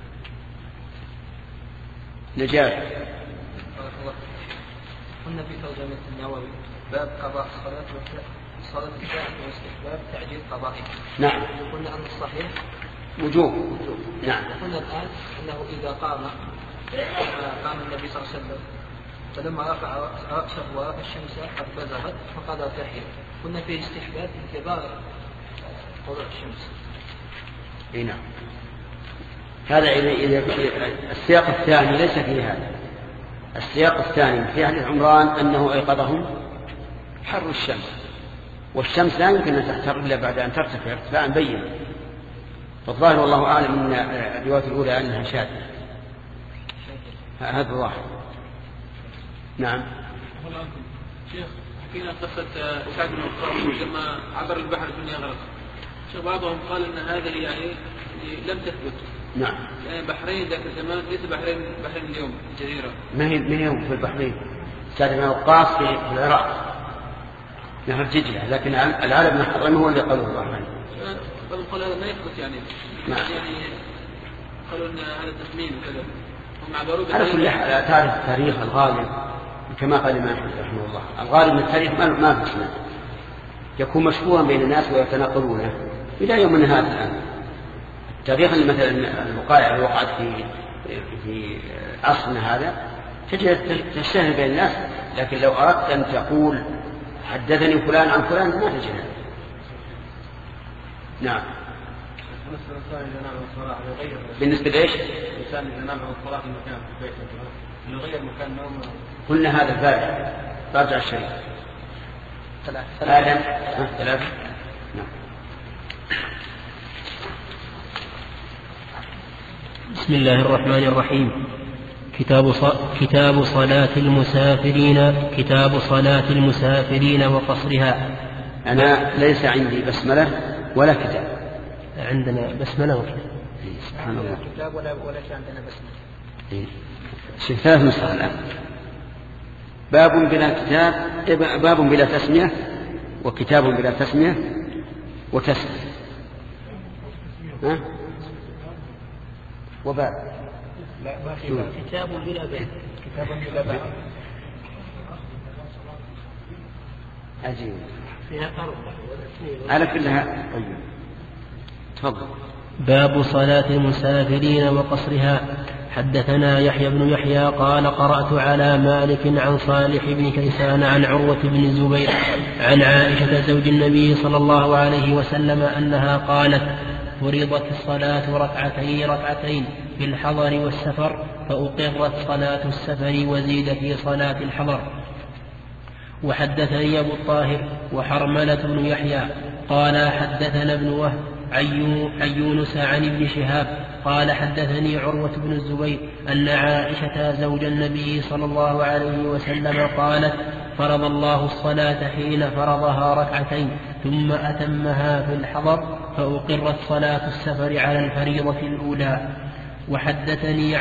Speaker 1: نجاة.
Speaker 6: قلنا في ترجمة النووي باب قضاء صلاة الساعة واستحباب تعجيل قضائها.
Speaker 1: نعم.
Speaker 6: قلنا أن الصحيح
Speaker 1: وجوب. نعم.
Speaker 6: وقلنا الآن أنه إذا قام النبي صلى الله عليه وسلم فلما رفع رأسه ورأى الشمس قد بزغت فقضى تحية. قلنا في استحباب انتظار طلوع الشمس.
Speaker 1: نعم. هذا إذا السياق الثاني ليس فيه هذا. السياق الثاني في حديث عمران أنه أيقظهم حر الشمس، والشمس لا يمكن أن تحتر إلا بعد أن ترتفع ارتفاعا بينا. فالظاهر والله أعلم أن الرواية الأولى أنها شاذة. هذا ظاهر. نعم.
Speaker 9: شيخ حكينا قصة سعد بن وقاص لما عبر البحر الدنيا غرق. شيخ بعضهم قال أن هذه يعني لم تثبت.
Speaker 1: نعم.
Speaker 9: يعني بحرين ذاك الزمان ليس بحرين اليوم الجزيرة.
Speaker 1: ما هي يوم في البحرين. سعد بن وقاص في العراق نهر دجلة، لكن العالم بن حرام هو اللي قالوا البحرين.
Speaker 9: قالوا هذا ما يثبت يعني.
Speaker 1: نعم.
Speaker 9: يعني قالوا أن هذا تخمين وكذا. هم عبروا
Speaker 1: على كل حال تعرف التاريخ الغالب كما قال الإمام أحمد رحمه الله، الغالب من التاريخ ما في اسمه، يكون مشهورا بين الناس ويتناقلونه إلى يومنا هذا الآن. التاريخ مثلا الوقائع اللي وقعت في عصرنا هذا تشتهر بين الناس، لكن لو أردت أن تقول حدثني فلان عن فلان ما تجد. نعم. بالنسبة لإيش؟
Speaker 7: الإنسان إذا نام عن الصلاة في مكان في بيته يغير مكان نومه.
Speaker 1: قلنا هذا الفارق راجع الشريف. ثلاثة. نعم.
Speaker 8: بسم الله الرحمن الرحيم. كتاب صلاة المسافرين وقصرها.
Speaker 1: أنا ليس عندي بسملة ولا كتاب.
Speaker 8: عندنا بسملة وكتاب.
Speaker 1: سبحان الله.
Speaker 6: كتاب ولا عندنا بسملة.
Speaker 1: شيء ثلاث نسخ الآن. باب بلا كتاب، باب بلا تسمية، وكتاب بلا تسمية، وتسمية. ها؟ وباب.
Speaker 6: لا ما في باب. كتاب بلا باب. كتاب بلا باب.
Speaker 1: عجيب.
Speaker 6: فيها أربعة.
Speaker 1: على كلها. طيب. تفضل.
Speaker 8: باب صلاة المسافرين وقصرها. حدثنا يحيى بن يحيى قال قرأت على مالك عن صالح بن كيسان عن عروة بن الزبير عن عائشة زوج النبي صلى الله عليه وسلم أنها قالت: فرضت الصلاة ركعتين في الحضر والسفر، فأقرت صلاة السفر وزيد في صلاة الحضر. وحدثني أبو الطاهر وحرملة بن يحيى قال حدثنا ابن وهب عن يونس عن ابن شهاب قال حدثني عروة بن الزبير أن عائشة زوج النبي صلى الله عليه وسلم قالت: فرض الله الصلاة حين فرضها ركعتين ثم أتمها في الحضر، فأقرت صلاة السفر على الفريضة الأولى. وحدثني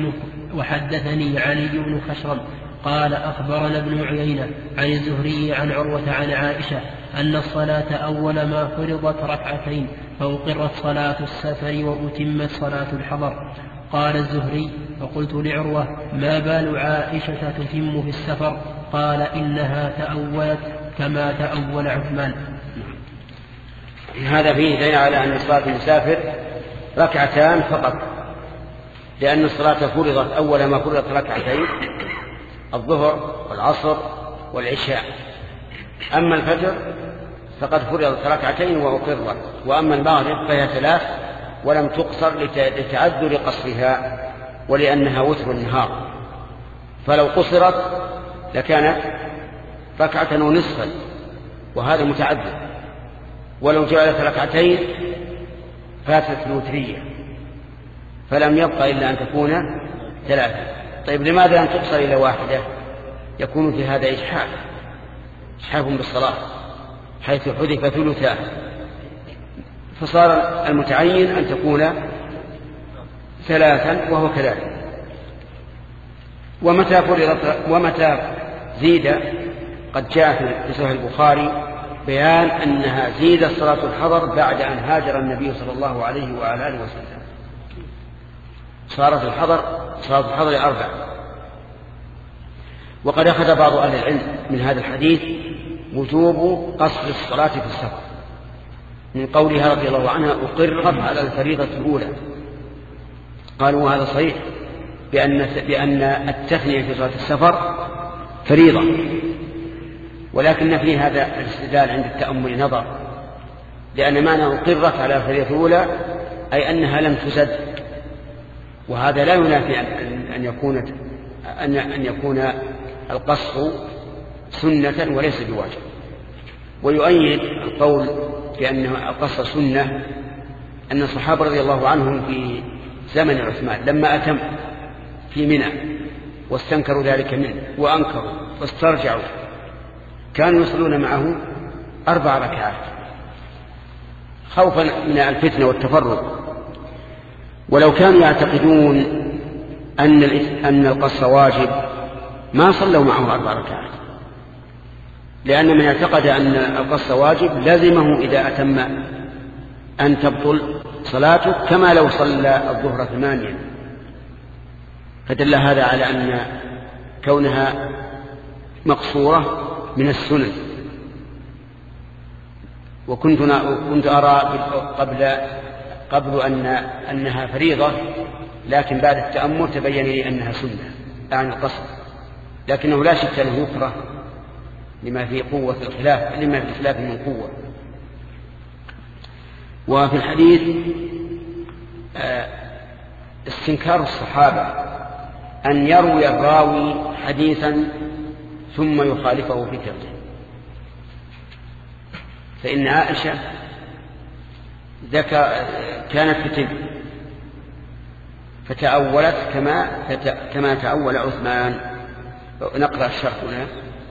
Speaker 8: علي بن خشرم قال أخبرنا ابن عيينة عن الزهري عن عروة عن عائشة أن الصلاة أول ما فرضت ركعتين، فأقرت صلاة السفر وأتمت صلاة الحضر. قال الزهري: فقلت لعروة: ما بال عائشة تتم في السفر؟ قال: إنها تأولت كما تأول عثمان.
Speaker 1: هذا فيه دليل على أن صلاة المسافر ركعتان فقط، لأن الصلاة فرضت أول ما فرضت ركعتين، الظهر والعصر والعشاء. أما الفجر فقد فرضت ركعتين وأقرت، وأما المغرب فهي 3 ولم تقصر لتعذر قصرها ولأنها وتر النهار، فلو قصرت لكانت ركعة ونصفا وهذا متعذر، ولو جعلت ركعتين فاتت الوترية فلم يبقى إلا أن تكون 3. طيب لماذا أن تقصر إلى 1؟ يكون في هذا إجحاف بالصلاة حيث حذف ثلثاه، فصار المتعين أن تكون 3 وهو كذلك. ومتى زيد قد جاء في صحيح البخاري بيان أنها زيدت صلاة الحضر بعد أن هاجر النبي صلى الله عليه وعلى آله وسلم، صلاة الحضر 4. وقد أخذ بعض أهل العلم من هذا الحديث وجوب قصر الصلاة في السفر من قولها رضي الله عنها أقرت على الفريضة الأولى. قالوا هذا صحيح بأن التثنية في صلاة السفر فريضة، ولكن في هذا الاستدلال عند التأمل نظر، لأن معنى أقرت على الفريضة الأولى أي أنها لم تزد، وهذا لا ينافي أن يكون القصر سنة وليس بواجب. ويؤيد القول بأن القصر سنة أن الصحابة رضي الله عنهم في زمن عثمان لما أتم في منى واستنكروا ذلك منه وأنكروا واسترجعوا كانوا يصلون معه 4 ركعات خوفا من الفتنة والتفرق. ولو كانوا يعتقدون أن القصر واجب ما صلوا معه 4 ركعات، لأن من اعتقد أن القصر واجب لازمه إذا أتم أن تبطل صلاته كما لو صلى الظهر 8. فدل هذا على أن كونها مقصورة من السنن. وكنت أرى قبل أنها فريضة، لكن بعد التأمل تبين لي أنها سنة عن القصر، لكنه لا شك أنه يكره لما في الخلاف من قوة. وفي الحديث استنكار الصحابة أن يروي الراوي حديثا ثم يخالفه في كتابه، فإن عائشة كانت في تلك فتأولت كما تأول عثمان. نقرأ الشرح هنا.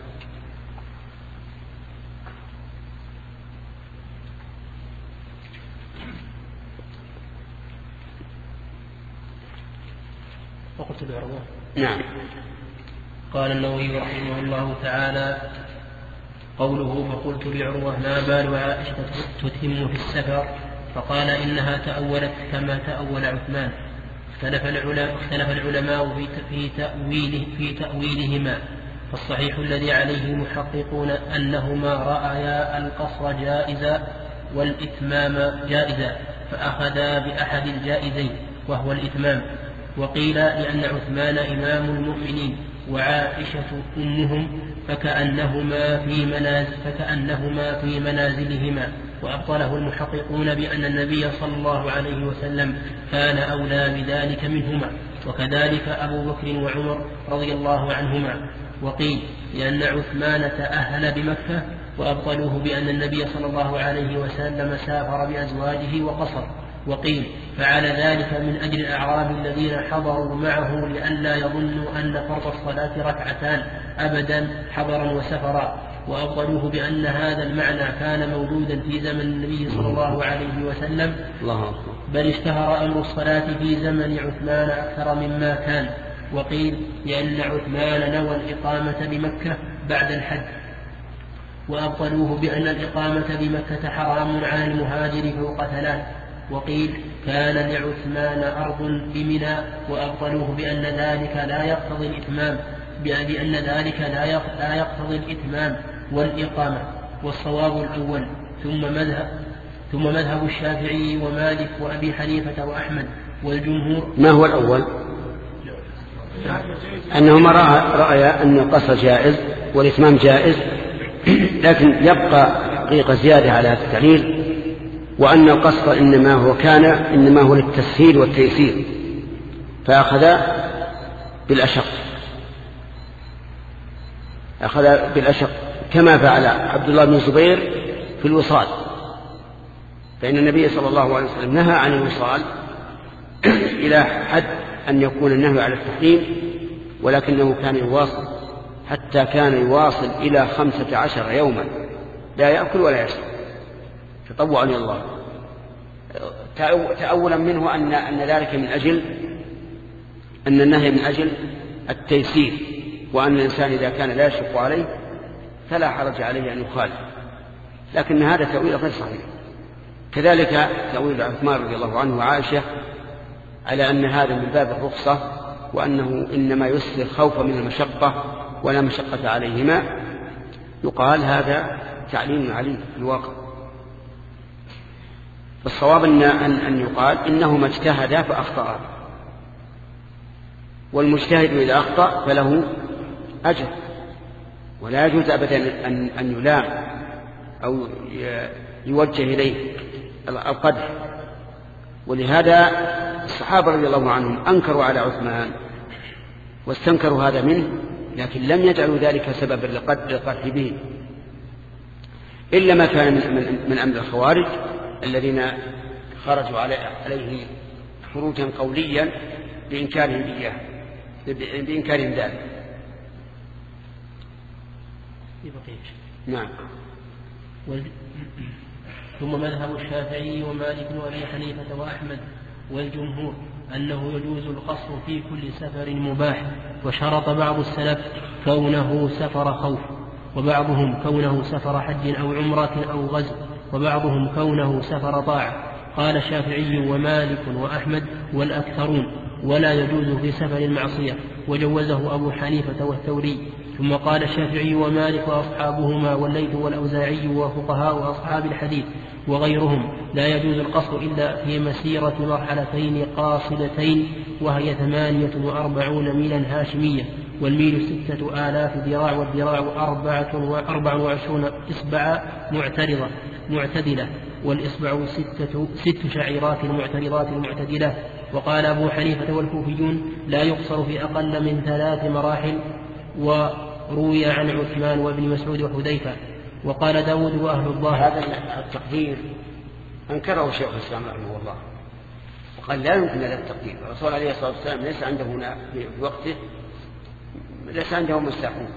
Speaker 8: وقلت بعروة.
Speaker 1: نعم.
Speaker 8: قال النووي رحمه الله تعالى: قوله فقلت لعروة ما بال عائشة تتم في السفر؟ فقال إنها تأولت كما تأول عثمان. اختلف العلماء في تأويلهما، فالصحيح الذي عليه المحققون أنهما رأيا القصر جائزا والإتمام جائزا، فأخذا بأحد الجائزين وهو الإتمام. وقيل لأن عثمان إمام المؤمنين وعائشة أمهم فكأنهما في منازلهما. وأبطله المحققون بأن النبي صلى الله عليه وسلم كان أولى بذلك منهما، وكذلك أبو بكر وعمر رضي الله عنهما. وقيل لأن عثمان تأهل بمكة، وأبطلوه بأن النبي صلى الله عليه وسلم سافر بأزواجه وقصر. وقيل فعل ذلك من أجل الأعراب الذين حضروا معه لئلا يظنوا أن فرض الصلاة ركعتان أبدا حضرا وسفرا. وأبطلوه بأن هذا المعنى كان موجودا في زمن النبي صلى الله عليه وسلم، بل اشتهر أمر الصلاة في زمن عثمان أكثر مما كان. وقيل لأن عثمان نوى الإقامة بمكة بعد الحج. وأبطلوه بأن الإقامة بمكة حرام على المهاجر فوق 3. وقيل كان لعثمان أرض بمنى. وأبطلوه بأن ذلك لا يقتضي الإتمام، والإقامة، والصواب الأول. ثم مذهب الشافعي ومالك وأبي حنيفة وأحمد والجمهور.
Speaker 1: ما هو الأول؟ أنهما رأيا أن القصر جائز والإتمام جائز، لكن يبقى حقيقة زيادة على هذا التعليل، وأن القصر إنما هو للتسهيل والتيسير، فأخذ بالأشق كما فعل عبد الله بن الزبير في الوصال، فإن النبي صلى الله عليه وسلم نهى عن الوصال إلى حد أن يكون النهي على التحريم، ولكنه كان يواصل حتى كان يواصل إلى 15 يوما لا يأكل ولا يشرب تطوعا إلى الله، تأولا منه أن ذلك من أجل أن النهي من أجل التيسير، وأن الإنسان إذا كان لا يشق عليه فلا حرج عليه أن يخالف، لكن هذا تأويل غير صحيح. كذلك تأويل عثمان رضي الله عنه وعائشة على أن هذا من باب الرخصة، وأنه إنما يسر خوفا من المشقة ولا مشقة عليهما، يقال هذا تعليم عليه في الواقع. فالصواب أن يقال إنهما اجتهدا فأخطأا، والمجتهد إذا أخطأ فله أجر، ولا يجوز أبدا أن يلام أو يوجه إليه القدح. ولهذا الصحابة رضي الله عنهم أنكروا على عثمان واستنكروا هذا منه، لكن لم يجعلوا ذلك سببا للقدح به، إلا ما كان من أمر الخوارج الذين خرجوا عليه خروجا قوليا بإنكارهم ذلك. نعم.
Speaker 8: ثم مذهب الشافعي ومالك وأبي حنيفة وأحمد والجمهور أنه يجوز القصر في كل سفر مباح، وشرط بعض السلف كونه سفر خوف، وبعضهم كونه سفر حج أو عمرة أو غزو، وبعضهم كونه سفر طاعة. قال الشافعي ومالك وأحمد والأكثرون ولا يجوز في سفر المعصية، وجوزه أبو حنيفة والثوري. ثم قال الشافعي ومالك وأصحابهما والليث والأوزاعي وفقهاء أصحاب الحديث وغيرهم لا يجوز القصر إلا في مسيرة مرحلتين قاصدتين، وهي 48 ميلا هاشمية، والميل 6000 ذراع، والذراع 24 إصبع معتدلة، والإصبع 6 شعيرات معترضات معتدلة. وقال أبو حنيفة والكوفيون لا يقصر في أقل من 3 مراحل، وروي عن عثمان وابن مسعود وحذيفة. وقال داود وأهل الظاهر.
Speaker 1: هذا التقدير أنكره شيخ الإسلام رحمه الله، وقال لا يمكن هذا التقدير. الرسول عليه الصلاة والسلام ليس عنده هنا في وقته ليس عنده مستحون.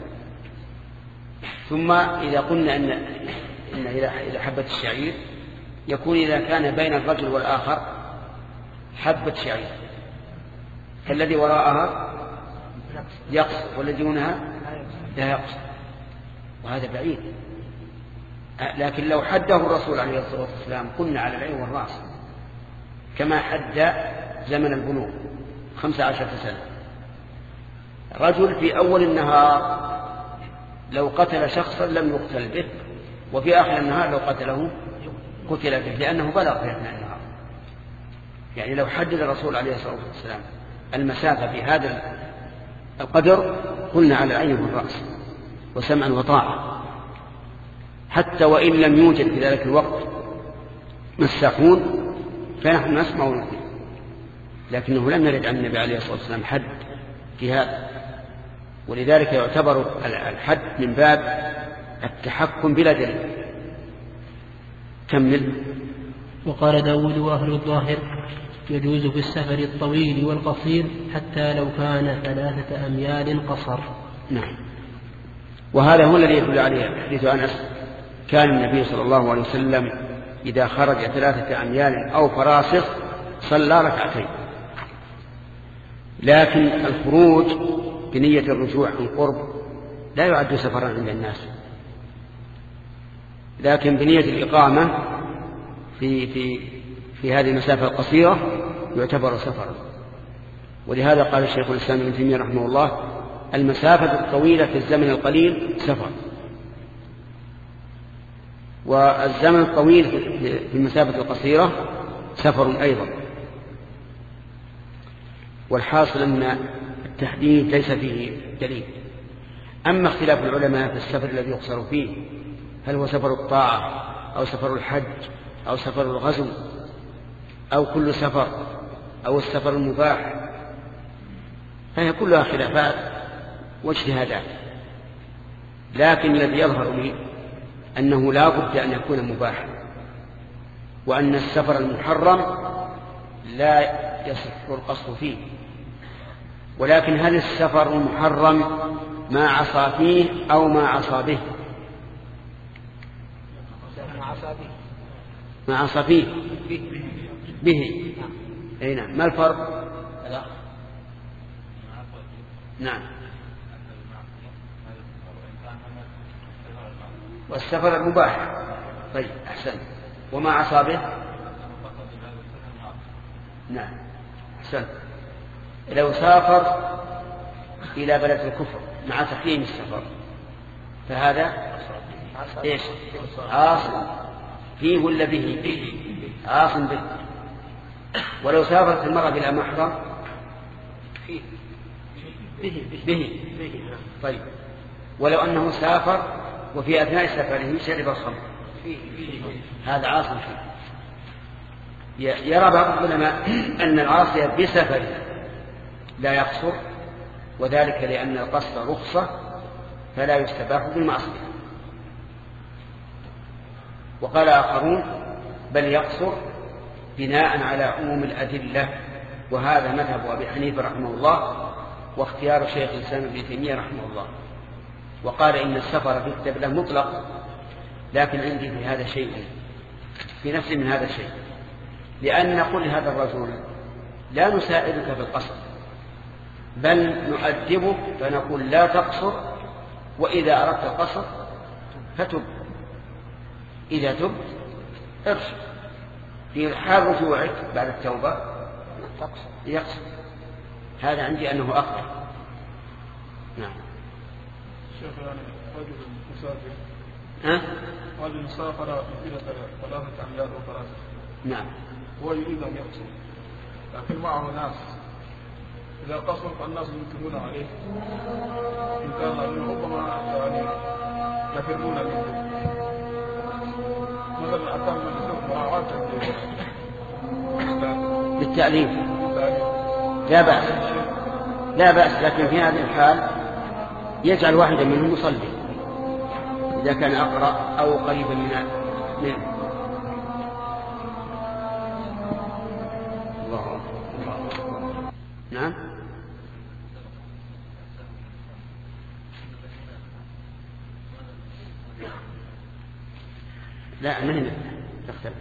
Speaker 1: ثم إذا قلنا أن إذا حبة الشعير يكون إذا كان بين الرجل والآخر حبة شعير، فالذي وراءها يقصر والذي دونها لا يقصر، وهذا بعيد. لكن لو حده الرسول عليه الصلاة والسلام قلنا على العين والرأس، كما حد زمن البلوغ 15 سنة. رجل في أول النهار لو قتل شخصا لم يقتل به، وفي آخر النهار لو قتله قتل به، لأنه بلغ في أثناء النهار. يعني لو حدد الرسول عليه الصلاة والسلام المسافة في هذا القدر قلنا على العين والرأس وسمعا وطاعة، حتى وإن لم يوجد في ذلك الوقت مساحون فنحن نسمع ونطيع. لكنه لم يرد عن النبي عليه الصلاة والسلام حد في هذا، ولذلك يعتبر الحد من باب التحكم بلا دليل. كمل.
Speaker 8: وقال داود وأهل الظاهر يجوز في السفر الطويل والقصير حتى لو كان 3 أميال قصر.
Speaker 1: نعم. وهذا هو الذي يدل عليه حديث أنس كان النبي صلى الله عليه وسلم إذا خرج 3 أميال أو فراسخ صلى ركعتين. لكن الخروج بنية الرجوع عن قرب لا يعد سفرا عند الناس، لكن بنية الإقامة في هذه المسافة القصيرة يعتبر سفرا. ولهذا قال الشيخ الإسلام ابن تيمية رحمه الله المسافة الطويلة في الزمن القليل سفر، والزمن الطويل في المسافة القصيرة سفر أيضا. والحاصل أن التحديد ليس فيه دليل. أما اختلاف العلماء في السفر الذي يقصر فيه، هل هو سفر الطاعة أو سفر الحج أو سفر الغزو أو كل سفر أو السفر المباح، فهي كلها خلافات واجتهادات. لكن الذي يظهر لي أنه لا بد أن يكون مباحا، وأن السفر المحرم لا يصح القصر فيه. ولكن هل السفر المحرم ما عصى فيه أو ما عصى به؟ ما عصى فيه به. أي نعم. ما الفرق؟ نعم. والسفر المباح. طيب أحسن. وما عصى به؟ نعم أحسن. لو سافر إلى بلد الكفر مع تحريم السفر فهذا إيش؟ عاصم فيه ولا به؟ عاصم به. ولو سافرت المرأة بلا محرم به. طيب ولو أنه سافر وفي أثناء سفره شرب الخمر هذا عاصم فيه. يرى بعض العلماء أن العاصي بسفر لا يقصر، وذلك لأن القصر رخصة فلا يستباح بالمعصية. وقال آخرون بل يقصر بناء على عموم الأدلة، وهذا مذهب أبي حنيفة رحمه الله واختيار شيخ الإسلام ابن تيمية رحمه الله. وقال إن السفر في كتاب الله مطلق، لكن عندي في هذا شيء، في نفسي من هذا الشيء، لأن نقول لهذا الرجل لا نساعدك في القصر، بل نؤدبك فنقول لا تقصر، وإذا أردت القصر فتب، إذا تبت ارجع. في حال رجوعك بعد التوبة يقصر. هذا عندي أنه أفضل. نعم.
Speaker 3: شيخ يعني رجل مسافر رجل سافر مسيرة 3 أميال أو 3.
Speaker 1: نعم.
Speaker 3: هو يريد أن يقصر لكن معه ناس، إذا قصر فالناس ينكرون عليه إن كان ربما يعني يفرون منه. مثلا أتم من يسوق مراعاة
Speaker 1: بالتعليم لا بأس، لا بأس، لكن في هذه الحال يجعل واحدا منهم يصلي إذا كان أقرأ أو قريبا منه. الله. نعم. لا ما هنا تختلف.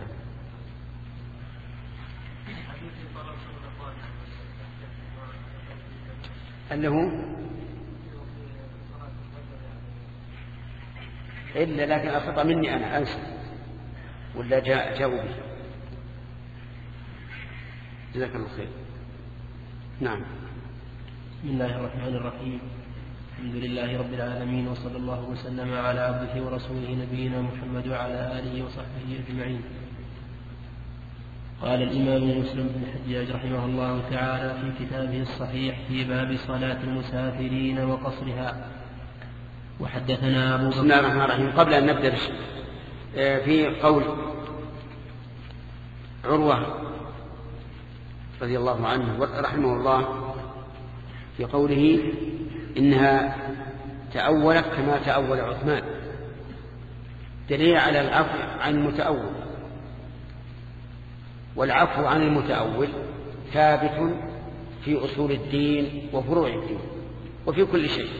Speaker 1: أنه إلا لكن الخطأ مني أنا أنسى ولا جاءوا به. جزاك الله خير. نعم.
Speaker 8: بسم الله الرحمن الرحيم. الحمد لله رب العالمين، وصلى الله وسلم على عبده ورسوله نبينا محمد وعلى آله وصحبه أجمعين. قال الإمام مسلم بن الحجاج رحمه الله تعالى في كتابه الصحيح في باب صلاة المسافرين وقصرها. وحدثنا أبو بكر.
Speaker 1: بسم الله الرحمن الرحيم. قبل أن نبدأ في قول عروة رضي الله عنه رحمه الله في قوله إنها تأولت كما تأول عثمان، دليل على العفو عن المتأول، والعفو عن المتأول ثابت في أصول الدين وفروع الدين وفي كل شيء.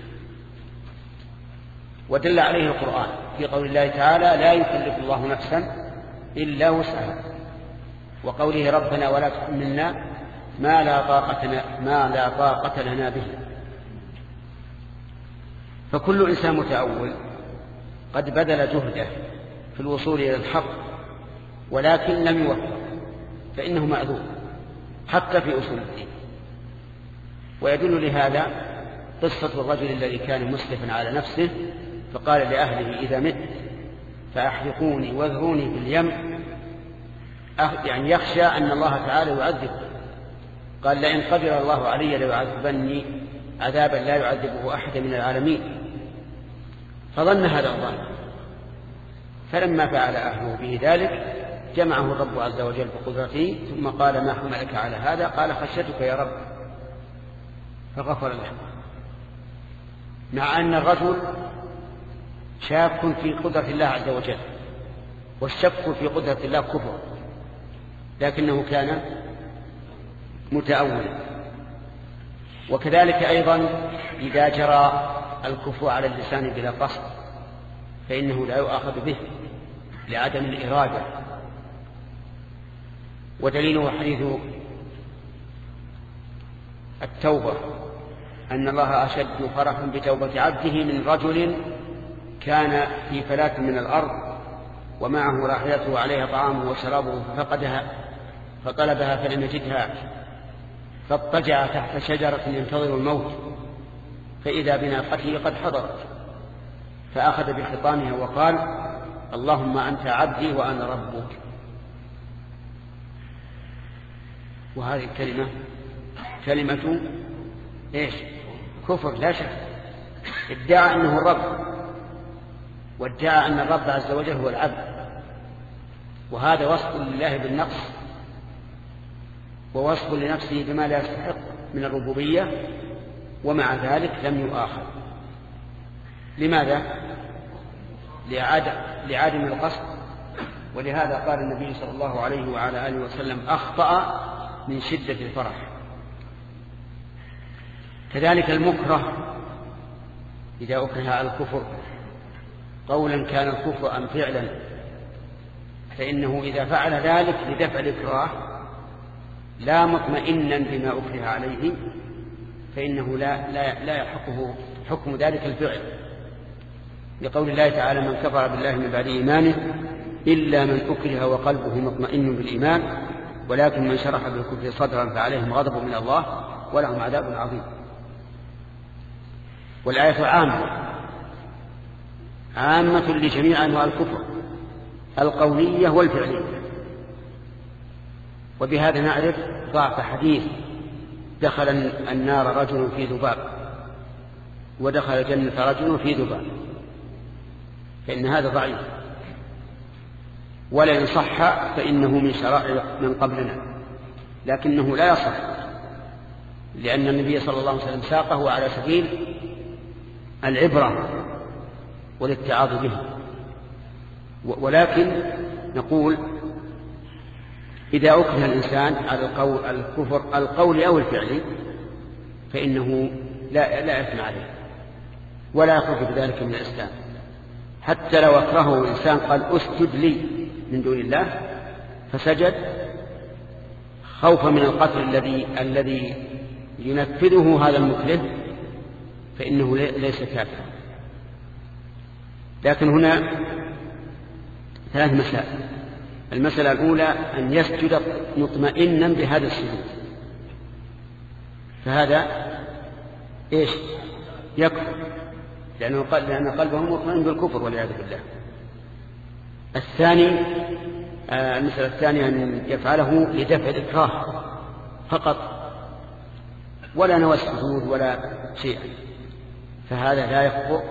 Speaker 1: ودل عليه القرآن في قول الله تعالى لا يكلف الله نفسا إلا وسعها، وقوله ربنا ولا تحملنا ما لا طاقة لنا به. فكل إنسان متأول قد بذل جهده في الوصول إلى الحق ولكن لم يوفق، فإنه معذور حتى في أصول الدين. ويدل لهذا قصة الرجل الذي كان مسرفا على نفسه فقال لأهله إذا مت فأحرقوني واذروني في اليم، يعني يخشى أن الله تعالى يعذب. قال لئن قدر الله علي ليعذبني عذابا لا يعذبه أحد من العالمين. فظن هذا الظن، فلما فعل أهله به ذلك جمعه الرب عز وجل بقدرته ثم قال ما حملك على هذا؟ قال خشيتك يا رب، فغفر له. مع أن الرجل شاك في قدرة الله عز وجل، والشك في قدرة الله كفر، لكنه كان متأولا. وكذلك أيضا إذا جرى الكفر على اللسان بلا قصد فإنه لا يؤاخذ به لعدم الإرادة. ودليله حديث التوبة أن الله أشد فرحا بتوبة عبده من رجل كان في فلاة من الأرض ومعه راحلته عليها طعامه وشرابه ففقدها فطلبها فلم يجدها فاضطجع تحت شجرة ينتظر الموت فإذا بناقته قد حضرت فأخذ بخطامها وقال اللهم أنت عبدي وأنا ربك. وهذه الكلمة كلمة إيش؟ كفر لا شك. ادعى أنه الرب، وادعى أن الرب عز وجل هو العبد، وهذا وصف لله بالنقص ووصف لنفسه بما لا يستحق من الربوبية، ومع ذلك لم يؤاخذ. لماذا؟ لعدم القصد. ولهذا قال النبي صلى الله عليه وعلى آله وسلم أخطأ من شدة الفرح. كذلك المكره إذا أكره على الكفر قولا كان الكفر أم فعلا، فإنه إذا فعل ذلك لدفع الإكراه لا مطمئنا بما أكره عليه فإنه لا يحقه حكم ذلك الفعل، لقول الله تعالى من كفر بالله من بعد إيمانه إلا من أكره وقلبه مطمئن بالإيمان ولكن من شرح بالكفر صدرا فعليهم غضب من الله ولهم عذاب عظيم. والآية عامة لجميع أنواع الكفر القولية والفعلية. وبهذا نعرف ضعف حديث دخل النار رجل في ذباب ودخل الجنة رجل في ذباب، فإن هذا ضعيف، ولئن صح فإنه من شرائع من قبلنا، لكنه لا يصح لأن النبي صلى الله عليه وسلم ساقه على سبيل العبرة والاتعاظ به. ولكن نقول إذا أكره الإنسان على الكفر القول أو الفعل فإنه لا إثم عليه ولا يخرج بذلك من الإسلام، حتى لو أكرهه إنسان قال أسجد لي من دون الله فسجد خوفا من القتل الذي ينفذه هذا المكره فإنه ليس كافرا. لكن هنا ثلاث مسائل. المسألة الأولى أن يسجد مطمئنا بهذا السجود، فهذا إيش؟ يكفر لأن قلبه مطمئن بالكفر والعياذ بالله. المسألة الثانية أن يفعله لدفع الإكراه فقط ولا نوى السجود ولا شيء، فهذا لا يكفر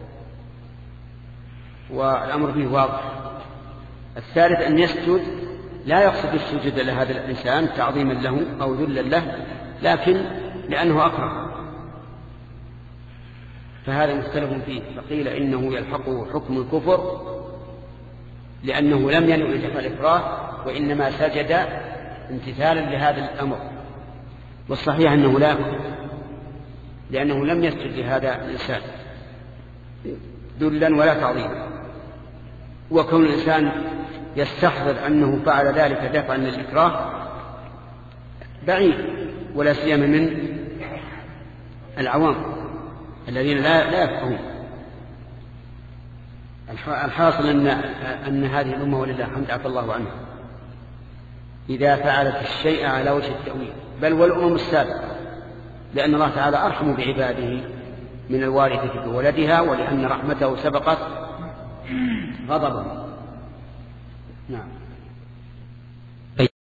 Speaker 1: والأمر به واضح. الثالث أن يسجد لا يقصد السجود لهذا الإنسان تعظيما له أو ذلا له، لكن لأنه أكره، فهذا مختلف فيه. فقيل إنه يلحقه حكم الكفر لأنه لم ينوي دفع الإكراه وإنما سجد امتثالا لهذا الأمر، والصحيح أنه لا يكفر لأنه لم يسجد لهذا الإنسان ذلا ولا تعظيما. وكون الإنسان يستحضر أنه فعل ذلك دفعا للإكراه بعيد، ولا سيما من العوام الذين لا يفقهون. الحاصل أن هذه الأمة ولله الحمد عفى الله عنها إذا فعلت الشيء على وجه التأويل، بل والأمم السابقة، لأن الله تعالى أرحم بعباده من الوارثة بولدها، ولأن رحمته سبقت غضبه. نعم.